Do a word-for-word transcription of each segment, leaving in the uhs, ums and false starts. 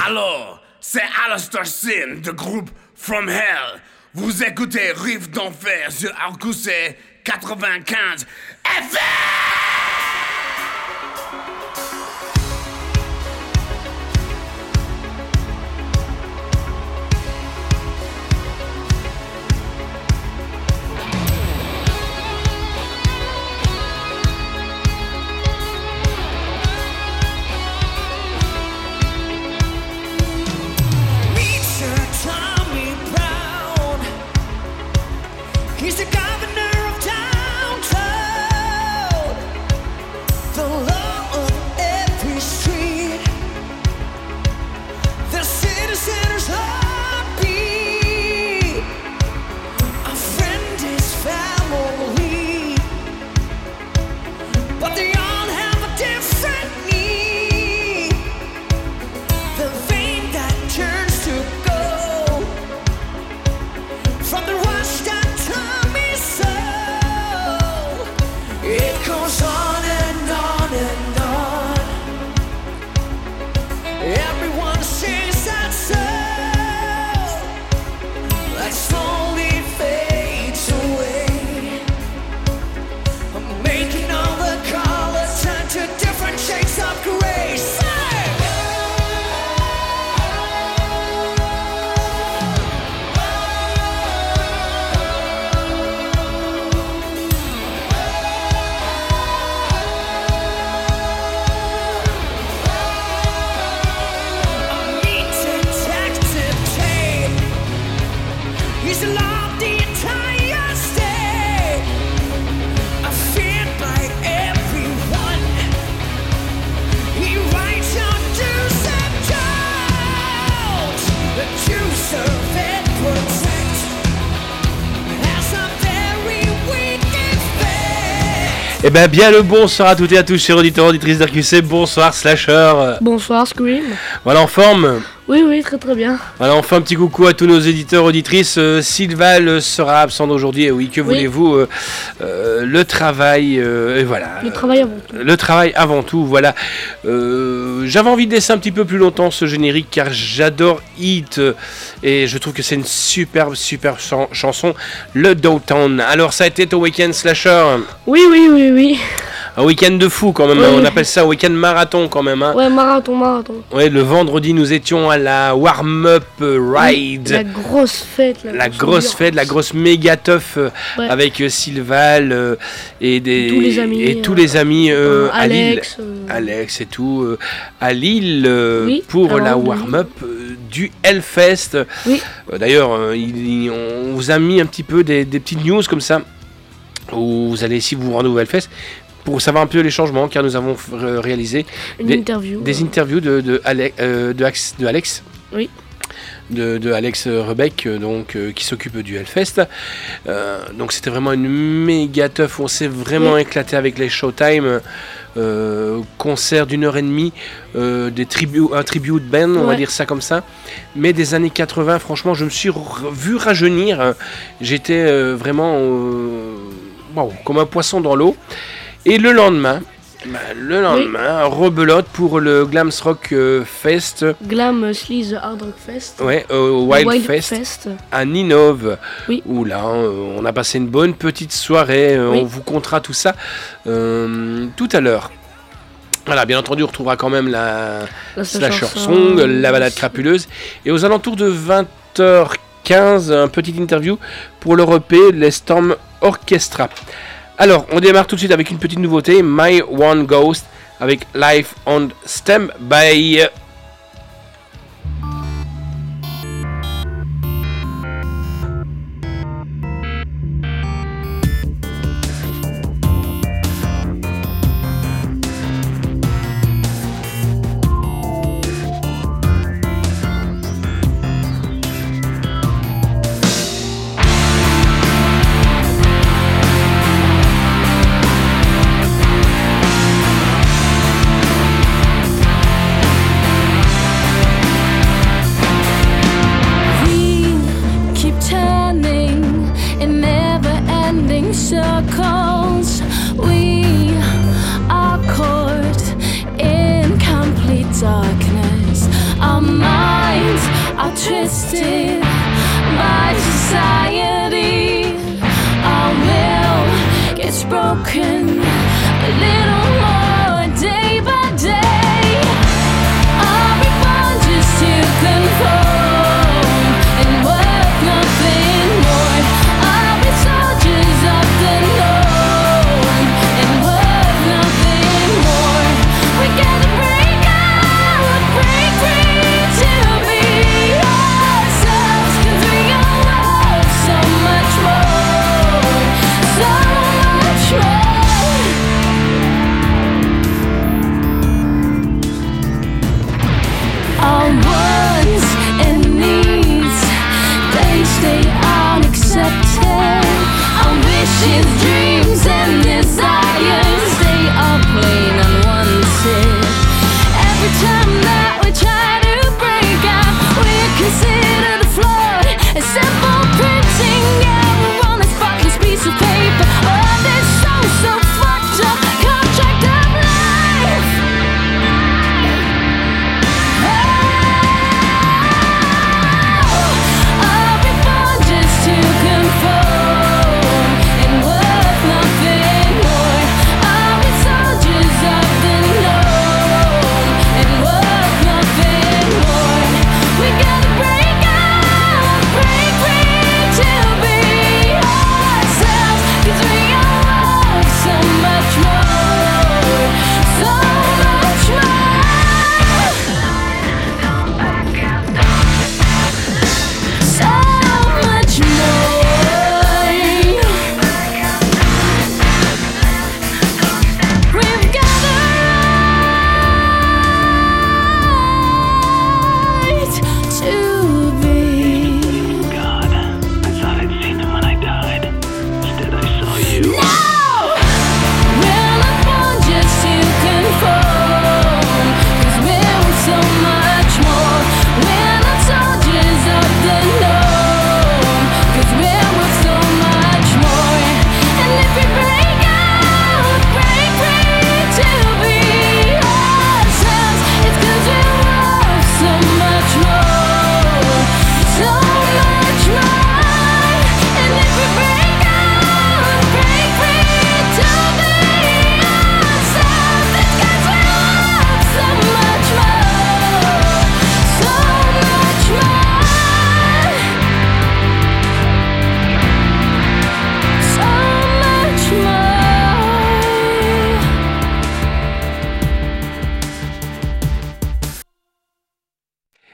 Alors, c'est Alastair Sin de groupe From Hell. Vous écoutez Riff d'Enfer sur Arcousset quatre-vingt-quinze F M. He's the governor of downtown, the law of every street, the citizen's heartbeat. A friend is family, but they all have a different need. The vein that turns to gold from the rush that it goes on and on and on. Everyone sings that song that slowly fades away, making all the colors turn to different shades of gray. Sing! Eh ben bien le bonsoir à toutes et à tous, chers auditeurs, auditrices d'R Q C, bonsoir Slasher. Bonsoir Scream. Voilà, en forme? Oui, oui, très très bien. Voilà, on fait un petit coucou à tous nos éditeurs, auditrices. Euh, Sylval sera absent aujourd'hui, et oui, que oui. voulez-vous, euh, euh, le travail, euh, et voilà. Le travail avant tout. Le travail avant tout, voilà. Euh, j'avais envie de laisser un petit peu plus longtemps ce générique, car j'adore Hit, et je trouve que c'est une superbe, superbe chan- chanson, le Downtown. Alors, ça a été ton week-end Slasher? Oui, oui, oui, oui. Un week-end de fou quand même, oui. On appelle ça un week-end marathon quand même. Hein. Ouais, marathon, marathon. Ouais, le vendredi nous étions à la warm-up ride. La grosse fête. La, la grosse fête, la grosse méga teuf euh, ouais. avec euh, Sylval euh, et, des, et tous les amis, et tous euh, les amis euh, euh, à Alex, Lille. Euh... Alex et tout, euh, à Lille euh, oui, pour la warm-up euh, du Hellfest. Oui. Euh, d'ailleurs, euh, il, il, on vous a mis un petit peu des, des petites news comme ça, où vous allez, si vous vous rendez au Hellfest, pour savoir un peu les changements, car nous avons euh, réalisé Une des, interview, des euh... interviews de, de, Ale- euh, de, Ax, de Alex. Oui. De, de Alex Rebec, donc, euh, qui s'occupe du Hellfest. Euh, donc c'était vraiment une méga teuf, on s'est vraiment oui. éclaté avec les Showtime. Euh, concert d'une heure et demie, euh, des tribu- un tribute band, on ouais. va dire ça comme ça, mais des années quatre-vingts. Franchement, je me suis r- vu rajeunir. J'étais euh, vraiment euh, wow, comme un poisson dans l'eau. Et le lendemain, bah, le lendemain, oui. rebelote pour le Glam Rock euh, Fest. Glam Sleaze Hard Rock Fest. Ouais, euh, Wild, Wild Fest, Fest à Ninove. Oui. Où là, euh, on a passé une bonne petite soirée. Euh, oui. On vous comptera tout ça euh, tout à l'heure. Voilà, bien entendu, on retrouvera quand même la, la Slasher Song, la balade crapuleuse. Et aux alentours de vingt heures quinze, une petite interview pour le E P, les Storm Orchestra. Alors, on démarre tout de suite avec une petite nouveauté, My One Ghost, avec Life on Standby. We'll be right back.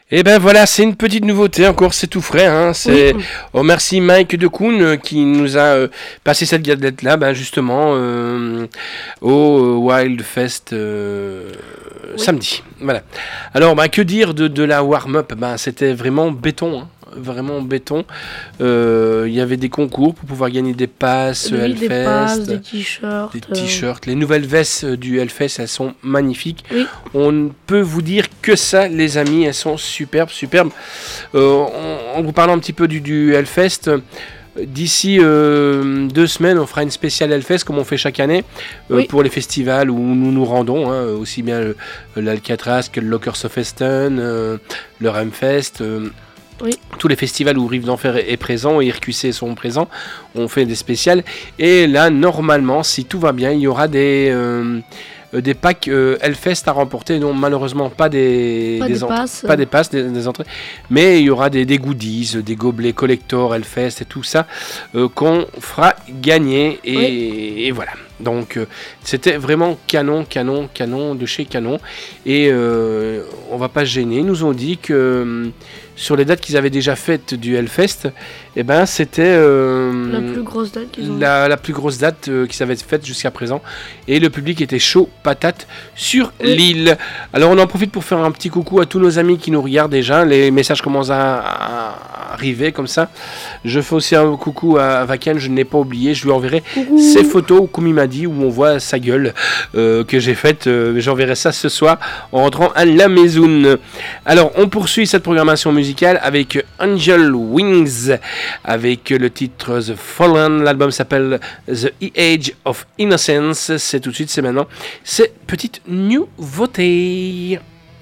Et ben voilà, c'est une petite nouveauté encore, c'est tout frais. Hein, c'est... Oui. Oh, merci Mike de Kuhn euh, qui nous a euh, passé cette gadget là, ben justement euh, au Wild Fest euh, Oui. samedi. Voilà. Alors ben, que dire de, de la warm-up? Ben c'était vraiment béton. Hein. Vraiment béton. Euh, Il y avait des concours pour pouvoir gagner des passes Oui, des Hellfest, passes, des t-shirts. des euh, t-shirts. Les nouvelles vestes euh, du Hellfest, elles sont magnifiques. Oui. On ne peut vous dire que ça, les amis. Elles sont superbes, superbes. Euh, en, en vous parlant un petit peu du, du Hellfest, euh, d'ici euh, deux semaines, on fera une spéciale Hellfest comme on fait chaque année euh, Oui. pour les festivals où nous nous rendons, hein, aussi bien le- l'Alcatraz que le Lockers of Esten, euh, le Ramfest. euh, Oui. Tous les festivals où Rive d'Enfer est, est présent et R Q C sont présents, on fait des spéciales. Et là, normalement, si tout va bien, il y aura des, euh, euh, des packs euh, Hellfest à remporter. Non, malheureusement, pas des, Pas des en- passes. pas des passes, des, des entrées. Mais il y aura des, des goodies, des gobelets collector Hellfest et tout ça euh, qu'on fera gagner. Et, et voilà. Donc, euh, c'était vraiment canon, canon, canon, de chez Canon. Et euh, on va pas se gêner. Ils nous ont dit que euh, sur les dates qu'ils avaient déjà faites du Hellfest, eh ben, c'était euh, La plus grosse date qu'ils ont. la, la plus grosse date euh, qu'ils avaient faite jusqu'à présent. Et le public était chaud patate sur Oui. l'île. Alors, on en profite pour faire un petit coucou à tous nos amis qui nous regardent déjà. Les messages commencent à, à arriver comme ça. Je fais aussi un coucou à Vacan, je ne l'ai pas oublié. Je lui enverrai Coucou. ces photos, comme il m'a dit, où on voit sa gueule euh, que j'ai faite. Euh, J'enverrai ça ce soir en rentrant à la maison. Alors, on poursuit cette programmation musicale avec Angel Wings, avec le titre The Fallen. L'album s'appelle The Age of Innocence. C'est tout de suite, c'est maintenant. C'est petite nouveauté.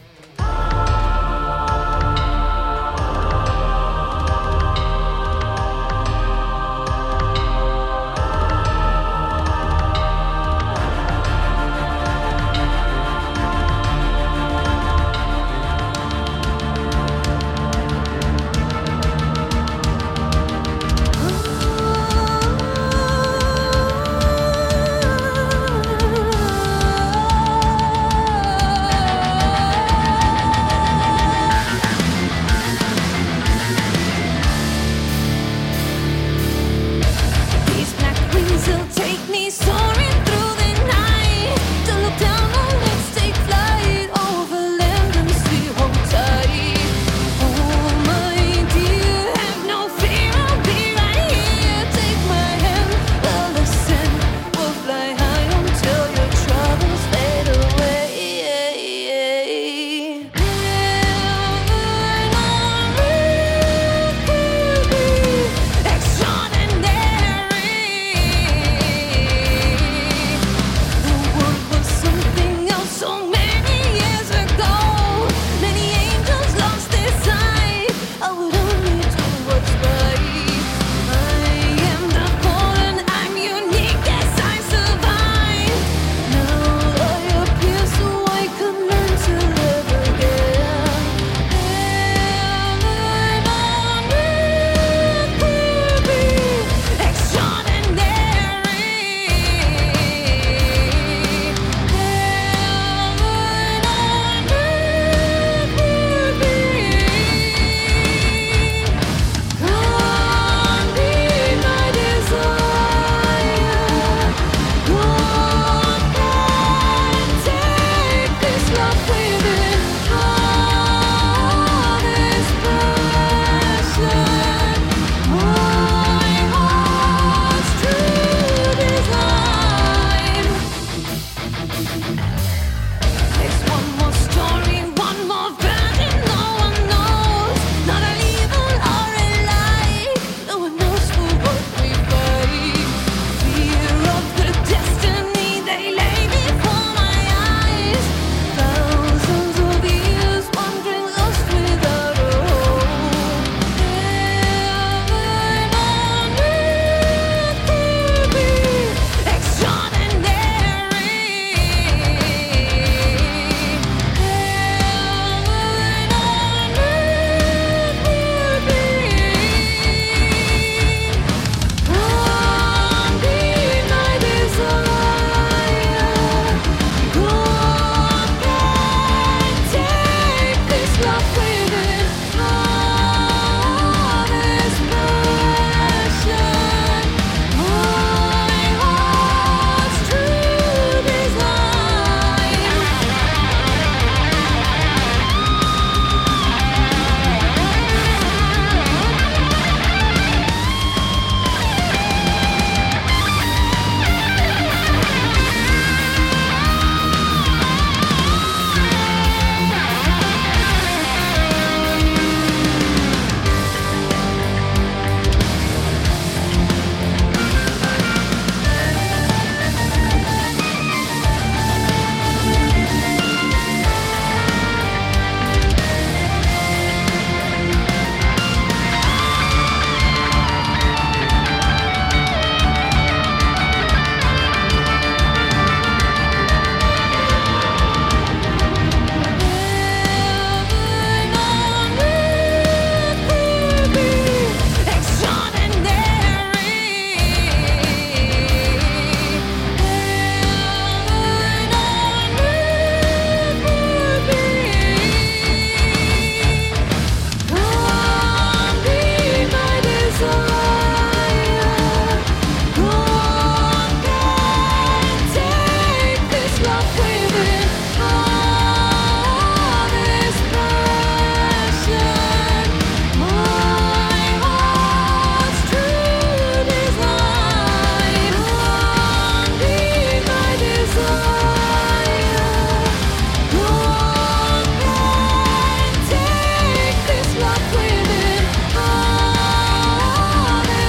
These black wings will take me soaring through the night to look down on let's take flight over land and sea. Hold tight, oh my dear, have no fear, I'll be right here. Take my hand, we'll listen, we'll fly high until your troubles fade away. The world was something else so many years ago. Many angels lost their sight. I would only do what's right. I am the fallen, I'm unique, yes I survive. Now I appear so I can learn to live again. Heaven on earth will be extraordinary. Heaven on earth will be. Come be my desire. Walk and take this love within. Heart is passion. My heart's true design. There's one more story, one more version no one knows. Not an evil or a lie. No one knows for what we fight. Fear of the destiny they lay before my eyes. Thousands of years wandering lost without a hope. Heaven on earth will be extraordinary. Heaven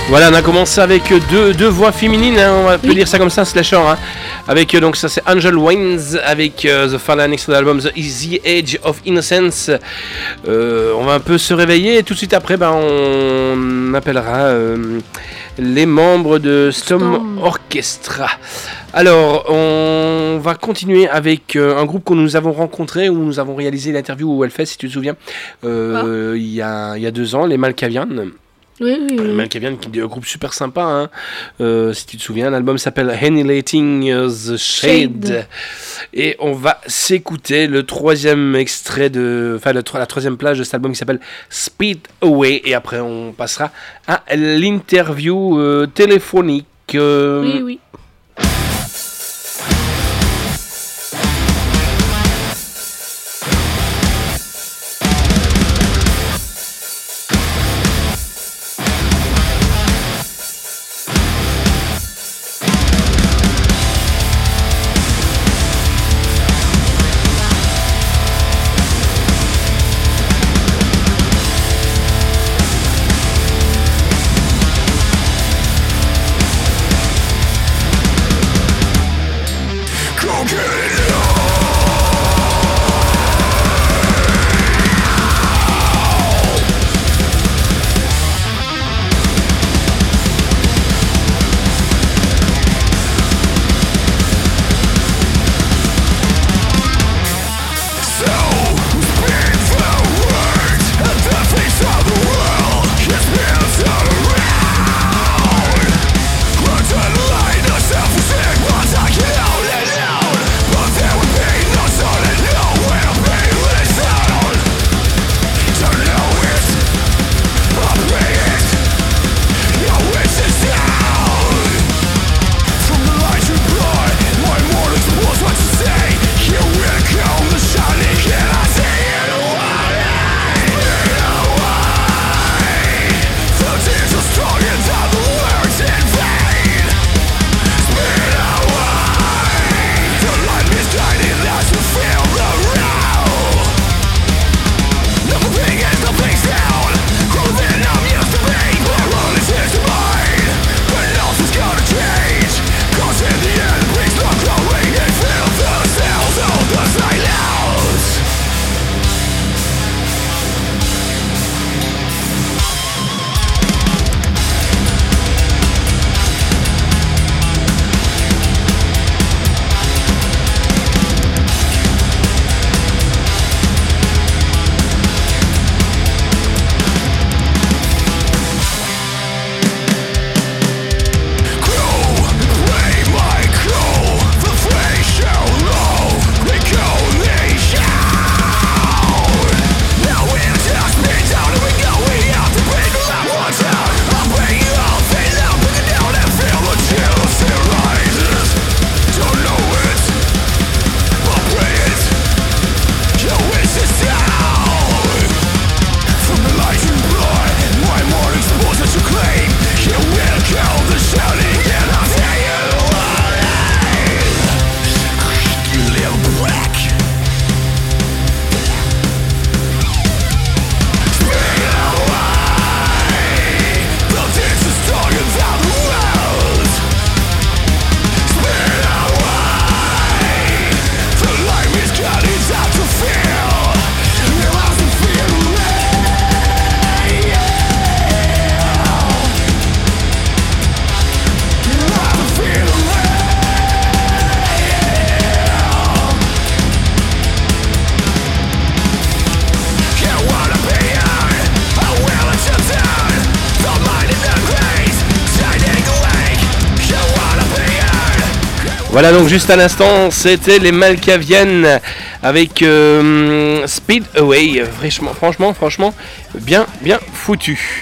Voilà, on a commencé avec deux, deux voix féminines, hein, on va peut Oui. dire ça comme ça, slasher. Hein, avec euh, donc ça c'est Angel Waynes avec euh, The Fallen extrait d'album The Easy Age of Innocence. Euh, on va un peu se réveiller et tout de suite après, ben, on appellera euh, les membres de Storm Storm. Orchestra. Alors, on va continuer avec euh, un groupe que nous avons rencontré, où nous avons réalisé l'interview au Hellfest, si tu te souviens, euh, il y a, il y a deux ans, les Malkavian. Oui, oui, Le oui. Malkavian, qui est un groupe super sympa, hein. Euh, si tu te souviens, l'album s'appelle Annihilating the Shade. Shade. Et on va s'écouter le troisième extrait de, enfin le tro- la troisième plage de cet album qui s'appelle Speed Away. Et après, on passera à l'interview euh, téléphonique. euh, Oui, oui. Voilà, donc juste à l'instant, c'était les Malkavian avec euh, Speed Away. Franchement, franchement, franchement, bien, bien foutu.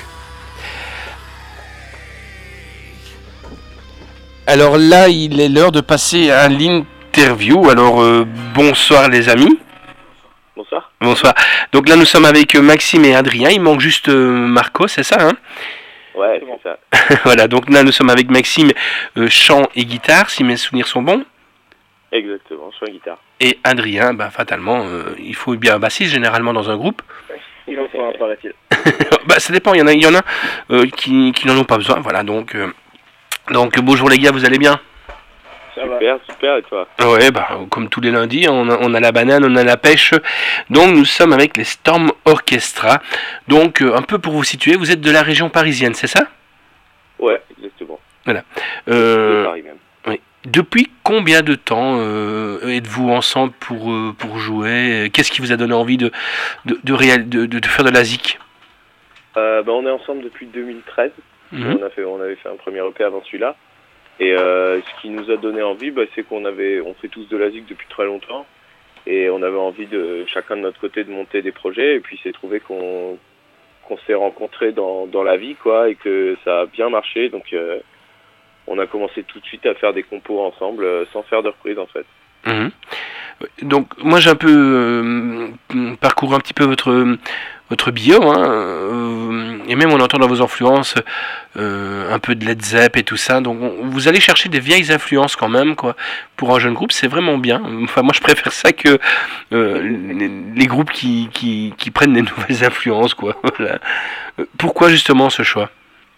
Alors là, il est l'heure de passer à l'interview. Alors, euh, bonsoir les amis. Bonsoir. Bonsoir. Donc là, nous sommes avec euh, Maxime et Adrien. Il manque juste euh, Marco, c'est ça, hein? Ouais, c'est ça. Voilà, donc là, nous sommes avec Maxime, euh, chant et guitare, si mes souvenirs sont bons. Exactement, sur la guitare. Et Adrien, bah, fatalement, euh, il faut bien un bassiste généralement dans un groupe. Il en faut un, paraît-il. Bah ça dépend, il y en a, il y en a euh, qui, qui n'en ont pas besoin, voilà, donc, euh, donc bonjour les gars, vous allez bien? Super, super, et toi? Ouais, bah comme tous les lundis, on a, on a la banane, on a la pêche, donc nous sommes avec les Storm Orchestra, donc euh, un peu pour vous situer, vous êtes de la région parisienne, c'est ça? Ouais, exactement. Voilà. De Euh, Paris même. oui. Depuis combien de temps euh, êtes-vous ensemble pour, euh, pour jouer? Qu'est-ce qui vous a donné envie de, de, de, réal- de, de, de faire de la zik? Euh, bah, on est ensemble depuis deux mille treize. Mhm. On, a fait, on avait fait un premier E P avant celui-là. Et euh, ce qui nous a donné envie, bah, c'est qu'on avait, on fait tous de la zik depuis très longtemps. Et on avait envie de, chacun de notre côté, de monter des projets. Et puis c'est trouvé qu'on qu'on s'est rencontrés dans, dans la vie, quoi, et que ça a bien marché. Donc euh, on a commencé tout de suite à faire des compos ensemble, euh, sans faire de reprise en fait. Mhm. Donc moi j'ai un peu euh, parcouru un petit peu votre votre bio, hein, euh, et même on entend dans vos influences euh, un peu de Led Zepp et tout ça. Donc on- vous allez chercher des vieilles influences quand même, quoi. Pour un jeune groupe, c'est vraiment bien. Enfin moi je préfère ça que euh, les, les groupes qui, qui qui prennent des nouvelles influences, quoi. Voilà. Euh, Pourquoi justement ce choix?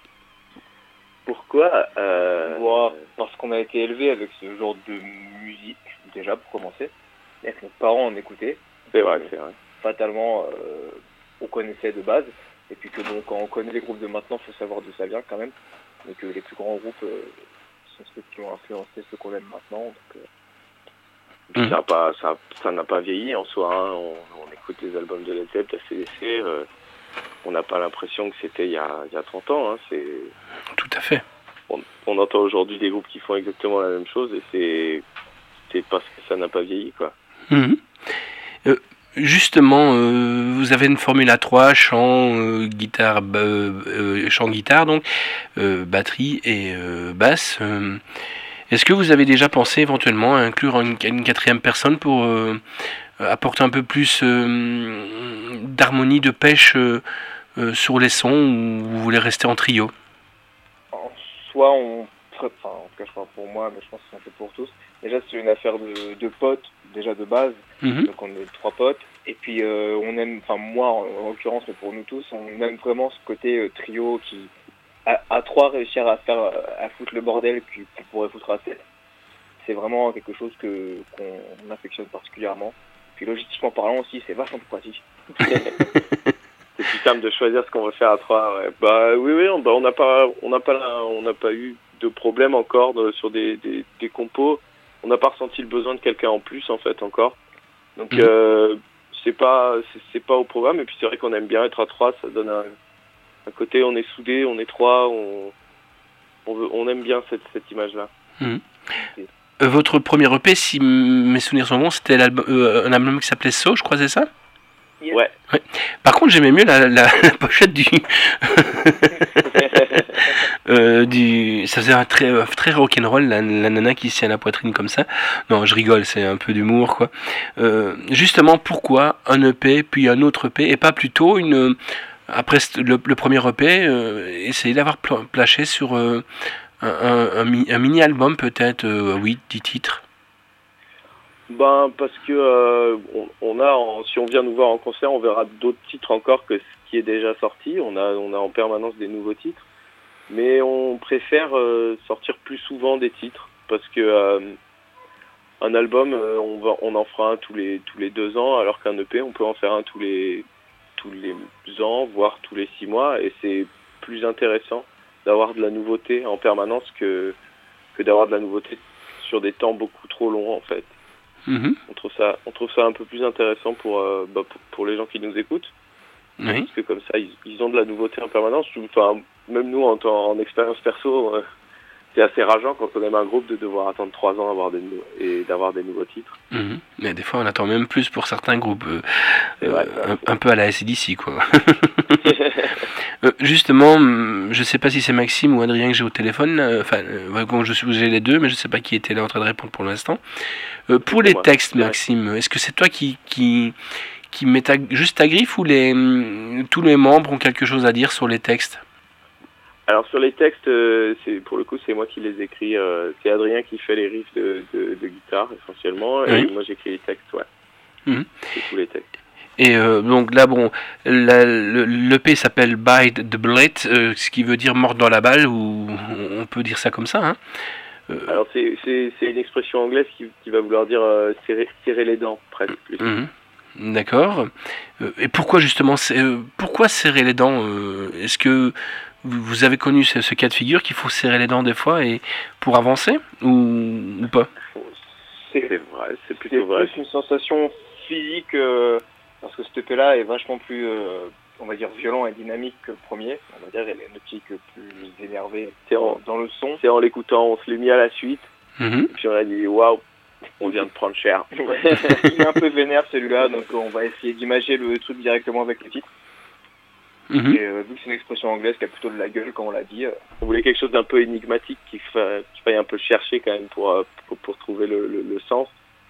Pourquoi euh, Moi, parce qu'on a été élevé avec ce genre de musique, déjà pour commencer. Avec nos parents, on écoutait. C'est vrai, c'est vrai. Fatalement, euh, on connaissait de base. Et puis que bon, quand on connaît les groupes de maintenant, il faut savoir d'où ça vient quand même. Mais que les plus grands groupes euh, sont ceux qui ont influencé ceux qu'on aime maintenant. Donc, euh, Puis Mhm. ça n'a pas, ça, ça n'a pas vieilli en soi. Hein. On, on écoute les albums de Led Zepp, de A C D C. Euh, on n'a pas l'impression que c'était il y a, il y a trente ans. Hein. C'est, Tout à fait. on, on entend aujourd'hui des groupes qui font exactement la même chose et c'est, c'est parce que ça n'a pas vieilli, quoi. Mhm. Euh, justement, euh, vous avez une Formule A trois, chant, euh, guitare, ba- euh, chant, guitare, donc euh, batterie et euh, basse. Euh, est-ce que vous avez déjà pensé éventuellement à inclure une, une quatrième personne pour euh, apporter un peu plus euh, d'harmonie, de pêche euh, euh, sur les sons, ou vous voulez rester en trio? en soi, on, enfin, en tout cas, je parle pour moi, mais je pense que c'est un peu pour tous. Déjà, c'est une affaire de, de potes, déjà de base. Mhm. Donc on est trois potes. Et puis euh, on aime, enfin moi en, en l'occurrence, mais pour nous tous, on aime vraiment ce côté euh, trio qui, à, à trois, réussir à faire, euh, à foutre le bordel qu'on pourrait foutre à sept. C'est vraiment quelque chose que qu'on affectionne particulièrement. Puis logistiquement parlant aussi, c'est vachement plus pratique. C'est plus simple de choisir ce qu'on veut faire à trois. Ouais. Bah oui, oui, on bah, on n'a pas, on n'a pas, la- on n'a pas eu de problème encore de- sur des, des, des compos. On n'a pas ressenti le besoin de quelqu'un en plus en fait encore. Donc Mhm. euh, c'est pas, c'est, c'est pas au programme. Et puis c'est vrai qu'on aime bien être à trois. Ça donne un, un côté, on est soudés, on est trois, on, on, veut, on aime bien cette, cette image-là. Mhm. Euh, votre premier E P, si m- mes souvenirs sont bons, c'était l'album- euh, un album qui s'appelait So, je crois, c'est ça? Yes. Ouais. Par contre, j'aimais mieux la, la, la pochette du, euh, du. Ça faisait un très, euh, très rock'n'roll, la, la nana qui se tient la poitrine comme ça. Non, je rigole, c'est un peu d'humour, quoi. Euh, justement, pourquoi un E P, puis un autre E P, et pas plutôt une. Après ce- le, le premier E P, euh, essayer d'avoir pla- plaché sur euh, un, un, un mi- un mini-album, peut-être, euh, huit, dix titres. Ben parce que euh, on, on a, en- si on vient nous voir en concert, on verra d'autres titres encore que ce qui est déjà sorti. On a, on a en permanence des nouveaux titres, mais on préfère euh, sortir plus souvent des titres parce que euh, un album, euh, on va, on en fera un tous les tous les deux ans, alors qu'un E P, on peut en faire un tous les tous les ans, voire tous les six mois, et c'est plus intéressant d'avoir de la nouveauté en permanence que que d'avoir de la nouveauté sur des temps beaucoup trop longs en fait. Mhm. On trouve ça, on trouve ça un peu plus intéressant pour, euh, bah, pour, pour les gens qui nous écoutent, Oui. parce que comme ça, ils, ils ont de la nouveauté en permanence. Enfin, même nous, en, temps- en expérience perso, euh, c'est assez rageant quand on aime un groupe de devoir attendre trois ans avoir des nou- et d'avoir des nouveaux titres. Mhm. Mais des fois, on attend même plus pour certains groupes. euh, C'est vrai, euh, ça. un, un peu à la A C D C, quoi. Euh, justement, hum, je sais pas si c'est Maxime ou Adrien que j'ai au téléphone. là. Enfin, euh, ouais, bon, je suis j'ai les deux, mais je sais pas qui était là en train de répondre pour l'instant. Euh, pour les moi, textes, c'est vrai. Maxime, est-ce que c'est toi qui qui qui met ta, juste ta griffe, ou les hum, tous les membres ont quelque chose à dire sur les textes? Alors sur les textes, euh, c'est pour le coup, c'est moi qui les écris. euh, c'est Adrien qui fait les riffs de, de, de guitare essentiellement, et Oui. moi j'écris les textes, ouais. Mhm. C'est tous les textes. Et euh, donc là, bon, la- le- l'E P s'appelle Bite the Bullet, euh, ce qui veut dire mordre dans la balle, ou on peut dire ça comme ça. Hein. Euh, Alors c'est c'est c'est une expression anglaise qui, qui va vouloir dire euh, serrer, serrer les dents presque plus. mhm. D'accord. Euh, et pourquoi justement, c'est- euh, pourquoi serrer les dents euh, Est-ce que vous vous avez connu ce, ce cas de figure qu'il faut serrer les dents des fois et pour avancer ou, ou pas? C'est C'est vrai, c'est c'est plutôt vrai. plus une sensation physique, euh, parce que ce E P-là est vachement plus, euh, on va dire, violent et dynamique que le premier. On va dire, il est notique plus énervé C'est en, dans le son. c'est en l'écoutant, on se l'est mis à la suite, Mhm. et puis on a dit waouh, on vient de prendre cher. Il est un peu vénère celui-là, donc on va essayer d'imager le truc directement avec le titre. Mhm. Et euh, vu que c'est une expression anglaise qui a plutôt de la gueule, comme on l'a dit, euh, On voulait quelque chose d'un peu énigmatique, qu'il fa- qu'il faille un peu chercher quand même pour, euh, pour, pour trouver le, le, le sens.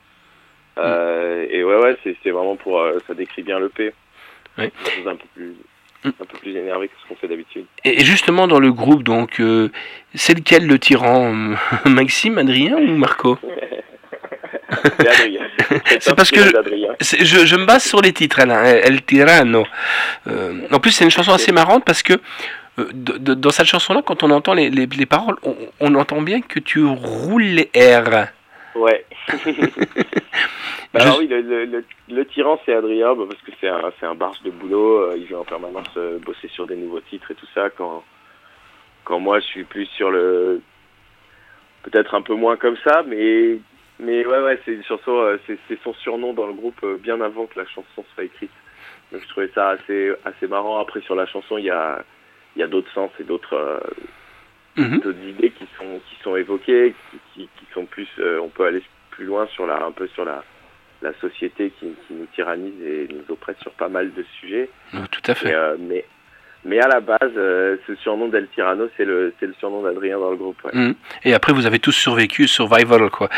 Euh, et ouais, ouais, c'est c'est vraiment pour. euh, ça décrit bien le P. Ouais. Quelque chose un peu plus, un peu plus énervé que ce qu'on fait d'habitude. Et et justement dans le groupe, donc, euh, c'est lequel le tyran Maxime, Adrien ou Marco? C'est Adrien. C'est parce que je- Adrien. C'est- Je, je me base sur les titres, là, El Tirano. Euh, en plus, c'est une chanson assez marrante parce que euh, de- de- dans cette chanson-là, quand on entend les, les, les paroles, on, on entend bien que tu roules les R. Ouais. Bah Je- alors oui, le, le, le, le tyran c'est Adrien, bah, parce que c'est un, c'est un barge de boulot, euh, il veut en permanence euh, bosser sur des nouveaux titres et tout ça, quand, quand moi je suis plus sur le... Peut-être un peu moins comme ça, mais, mais ouais, ouais, c'est une chanson, euh, c'est c'est son surnom dans le groupe euh, bien avant que la chanson soit écrite. Donc je trouvais ça assez, assez marrant. Après sur la chanson, il y a, il y a d'autres sens et d'autres... euh, Mhm. d'autres idées qui sont qui sont évoquées, qui, qui, qui sont plus, euh, on peut aller plus loin sur la, un peu sur la, la société qui, qui nous tyrannise et nous oppresse sur pas mal de sujets. Oh, tout à Et, fait. euh, mais mais à la base, euh, ce surnom d'El Tirano, c'est le c'est le surnom d'Adrien dans le groupe. Ouais. Mhm. Et après, vous avez tous survécu, survival, quoi.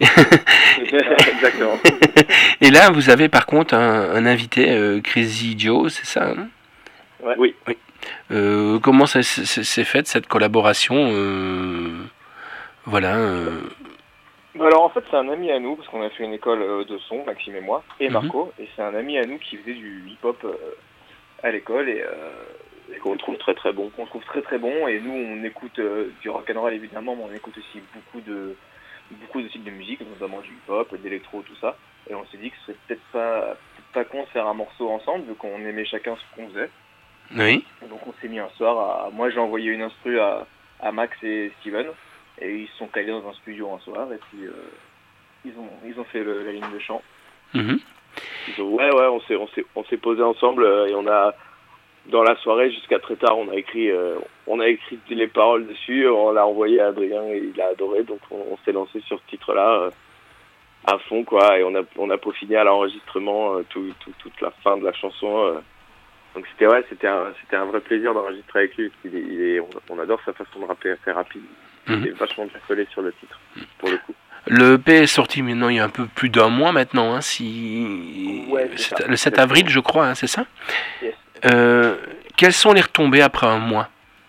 Exactement. Et là, vous avez par contre un, un invité, euh, Crazy Joe, c'est ça, hein? Ouais. Oui. Euh, comment ça s- s- s'est fait cette collaboration euh, Voilà. euh, Bah alors en fait c'est un ami à nous, parce qu'on a fait une école euh, de son, Maxime et moi, et Mhm. Marco, et c'est un ami à nous qui faisait du hip-hop euh, à l'école, et, euh, et Qu'on trouve très très bon. qu'on trouve très très bon, et nous on écoute euh, du rock'n'roll évidemment, mais on écoute aussi beaucoup de beaucoup de types de musique, notamment du hip-hop, de l'électro, tout ça, et on s'est dit que ce serait peut-être pas, peut-être pas con de faire un morceau ensemble, vu qu'on aimait chacun ce qu'on faisait. Oui. Donc on s'est mis un soir à... Moi j'ai envoyé une instru à, à Max et Steven, et ils se sont calés dans un studio un soir, et puis euh, ils, ont, ils ont fait le- la ligne de chant. Mhm. Ils ont- ouais ouais, on s'est on s'est on s'est posé ensemble euh, et on a dans la soirée jusqu'à très tard, on a écrit euh, on a écrit les paroles dessus, on l'a envoyé à Adrien et il a adoré, donc on, on s'est lancé sur ce titre-là euh, à fond quoi, et on a on a peaufiné à l'enregistrement euh, tout, tout, toute la fin de la chanson. euh. Donc c'était ouais, c'était un c'était un vrai plaisir d'enregistrer avec lui. Il est, il est- on, on adore sa façon de rapper assez rapide. Mhm. Il est vachement bien collé sur le titre pour le coup. Le E P est sorti maintenant il y a un peu plus d'un mois maintenant, hein, si... Ouais, c'est c'est ça. le sept avril je crois, hein, c'est ça? Yes. Euh, quelles sont les retombées après un mois?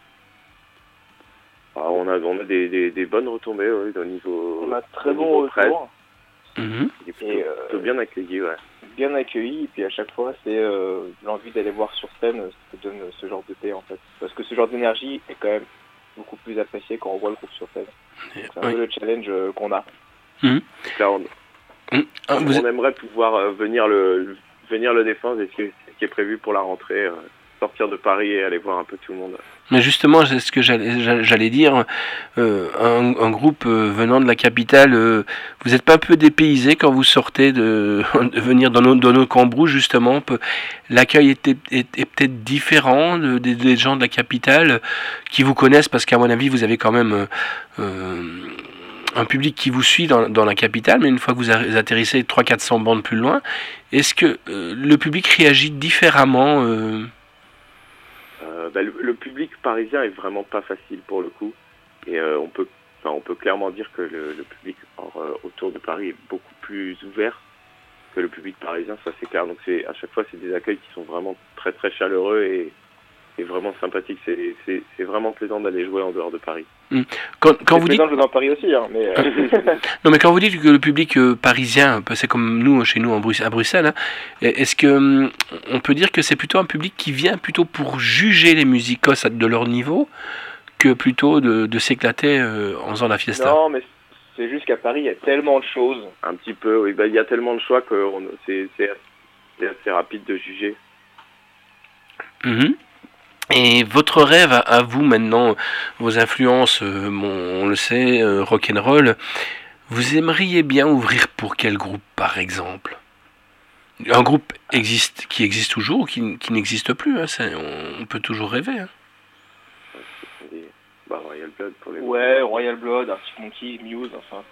Ah, on a on a des, des, des bonnes retombées ouais, au niveau. On a très au bon niveau presse. retour, Mhm. Il est plutôt, Et, euh, plutôt bien accueilli ouais. bien accueilli, et puis à chaque fois c'est euh, l'envie d'aller voir sur scène euh, ce que donne euh, ce genre de paix en fait. Parce que ce genre d'énergie est quand même beaucoup plus apprécié quand on voit le groupe sur scène. Donc, c'est un Oui. peu le challenge euh, qu'on a. Donc là, on, Mhm. Ah, vous- on aimerait pouvoir euh, venir le, le- venir le défendre et ce qui, est, ce qui est prévu pour la rentrée, euh, sortir de Paris et aller voir un peu tout le monde. Mais justement, c'est ce que j'allais j'allais- j'allais dire, euh, un, un groupe euh, venant de la capitale, euh, vous n'êtes pas un peu dépaysé quand vous sortez de, de venir dans nos, dans nos Cambrousse, justement? Peu- L'accueil est, est, est- est peut-être différent de- des, des gens de la capitale euh, qui vous connaissent, parce qu'à mon avis, vous avez quand même euh, euh, un public qui vous suit dans, dans la capitale, mais une fois que vous arri- atterrissez trois cents à quatre cents bandes plus loin, est-ce que euh, le public réagit différemment euh, Euh, bah, le, le public parisien est vraiment pas facile pour le coup, et euh, on peut, enfin, on peut clairement dire que le, le public hors, euh, autour de Paris est beaucoup plus ouvert que le public parisien, ça c'est clair. Donc c'est à chaque fois c'est des accueils qui sont vraiment très très chaleureux et, et vraiment sympathiques. C'est, c'est, c'est vraiment plaisant d'aller jouer en dehors de Paris. Quand, quand vous Les dites, présents, je dans Paris aussi, hein, mais euh, non, mais quand vous dites que le public euh, parisien, c'est comme nous chez nous en Brus- à Bruxelles, hein, est-ce que hum, on peut dire que c'est plutôt un public qui vient plutôt pour juger les musicos de leur niveau que plutôt de, de s'éclater euh, en faisant la fiesta? non, mais c'est juste qu'à Paris, il y a tellement de choses. Un petit peu, oui. Bah, il y a tellement de choix que on- c'est c'est c'est assez rapide de juger. Mhm. Et votre rêve à, à vous maintenant, vos influences, euh, bon, on le sait, euh, rock'n'roll, vous aimeriez bien ouvrir pour quel groupe par exemple? Un groupe existe, qui existe toujours ou qui, qui n'existe plus, hein, c'est- on, on peut toujours rêver. Hein. Des- Bah, Royal Blood pour les. Ouais, Royal Blood, Arctic Monkey, Muse, enfin.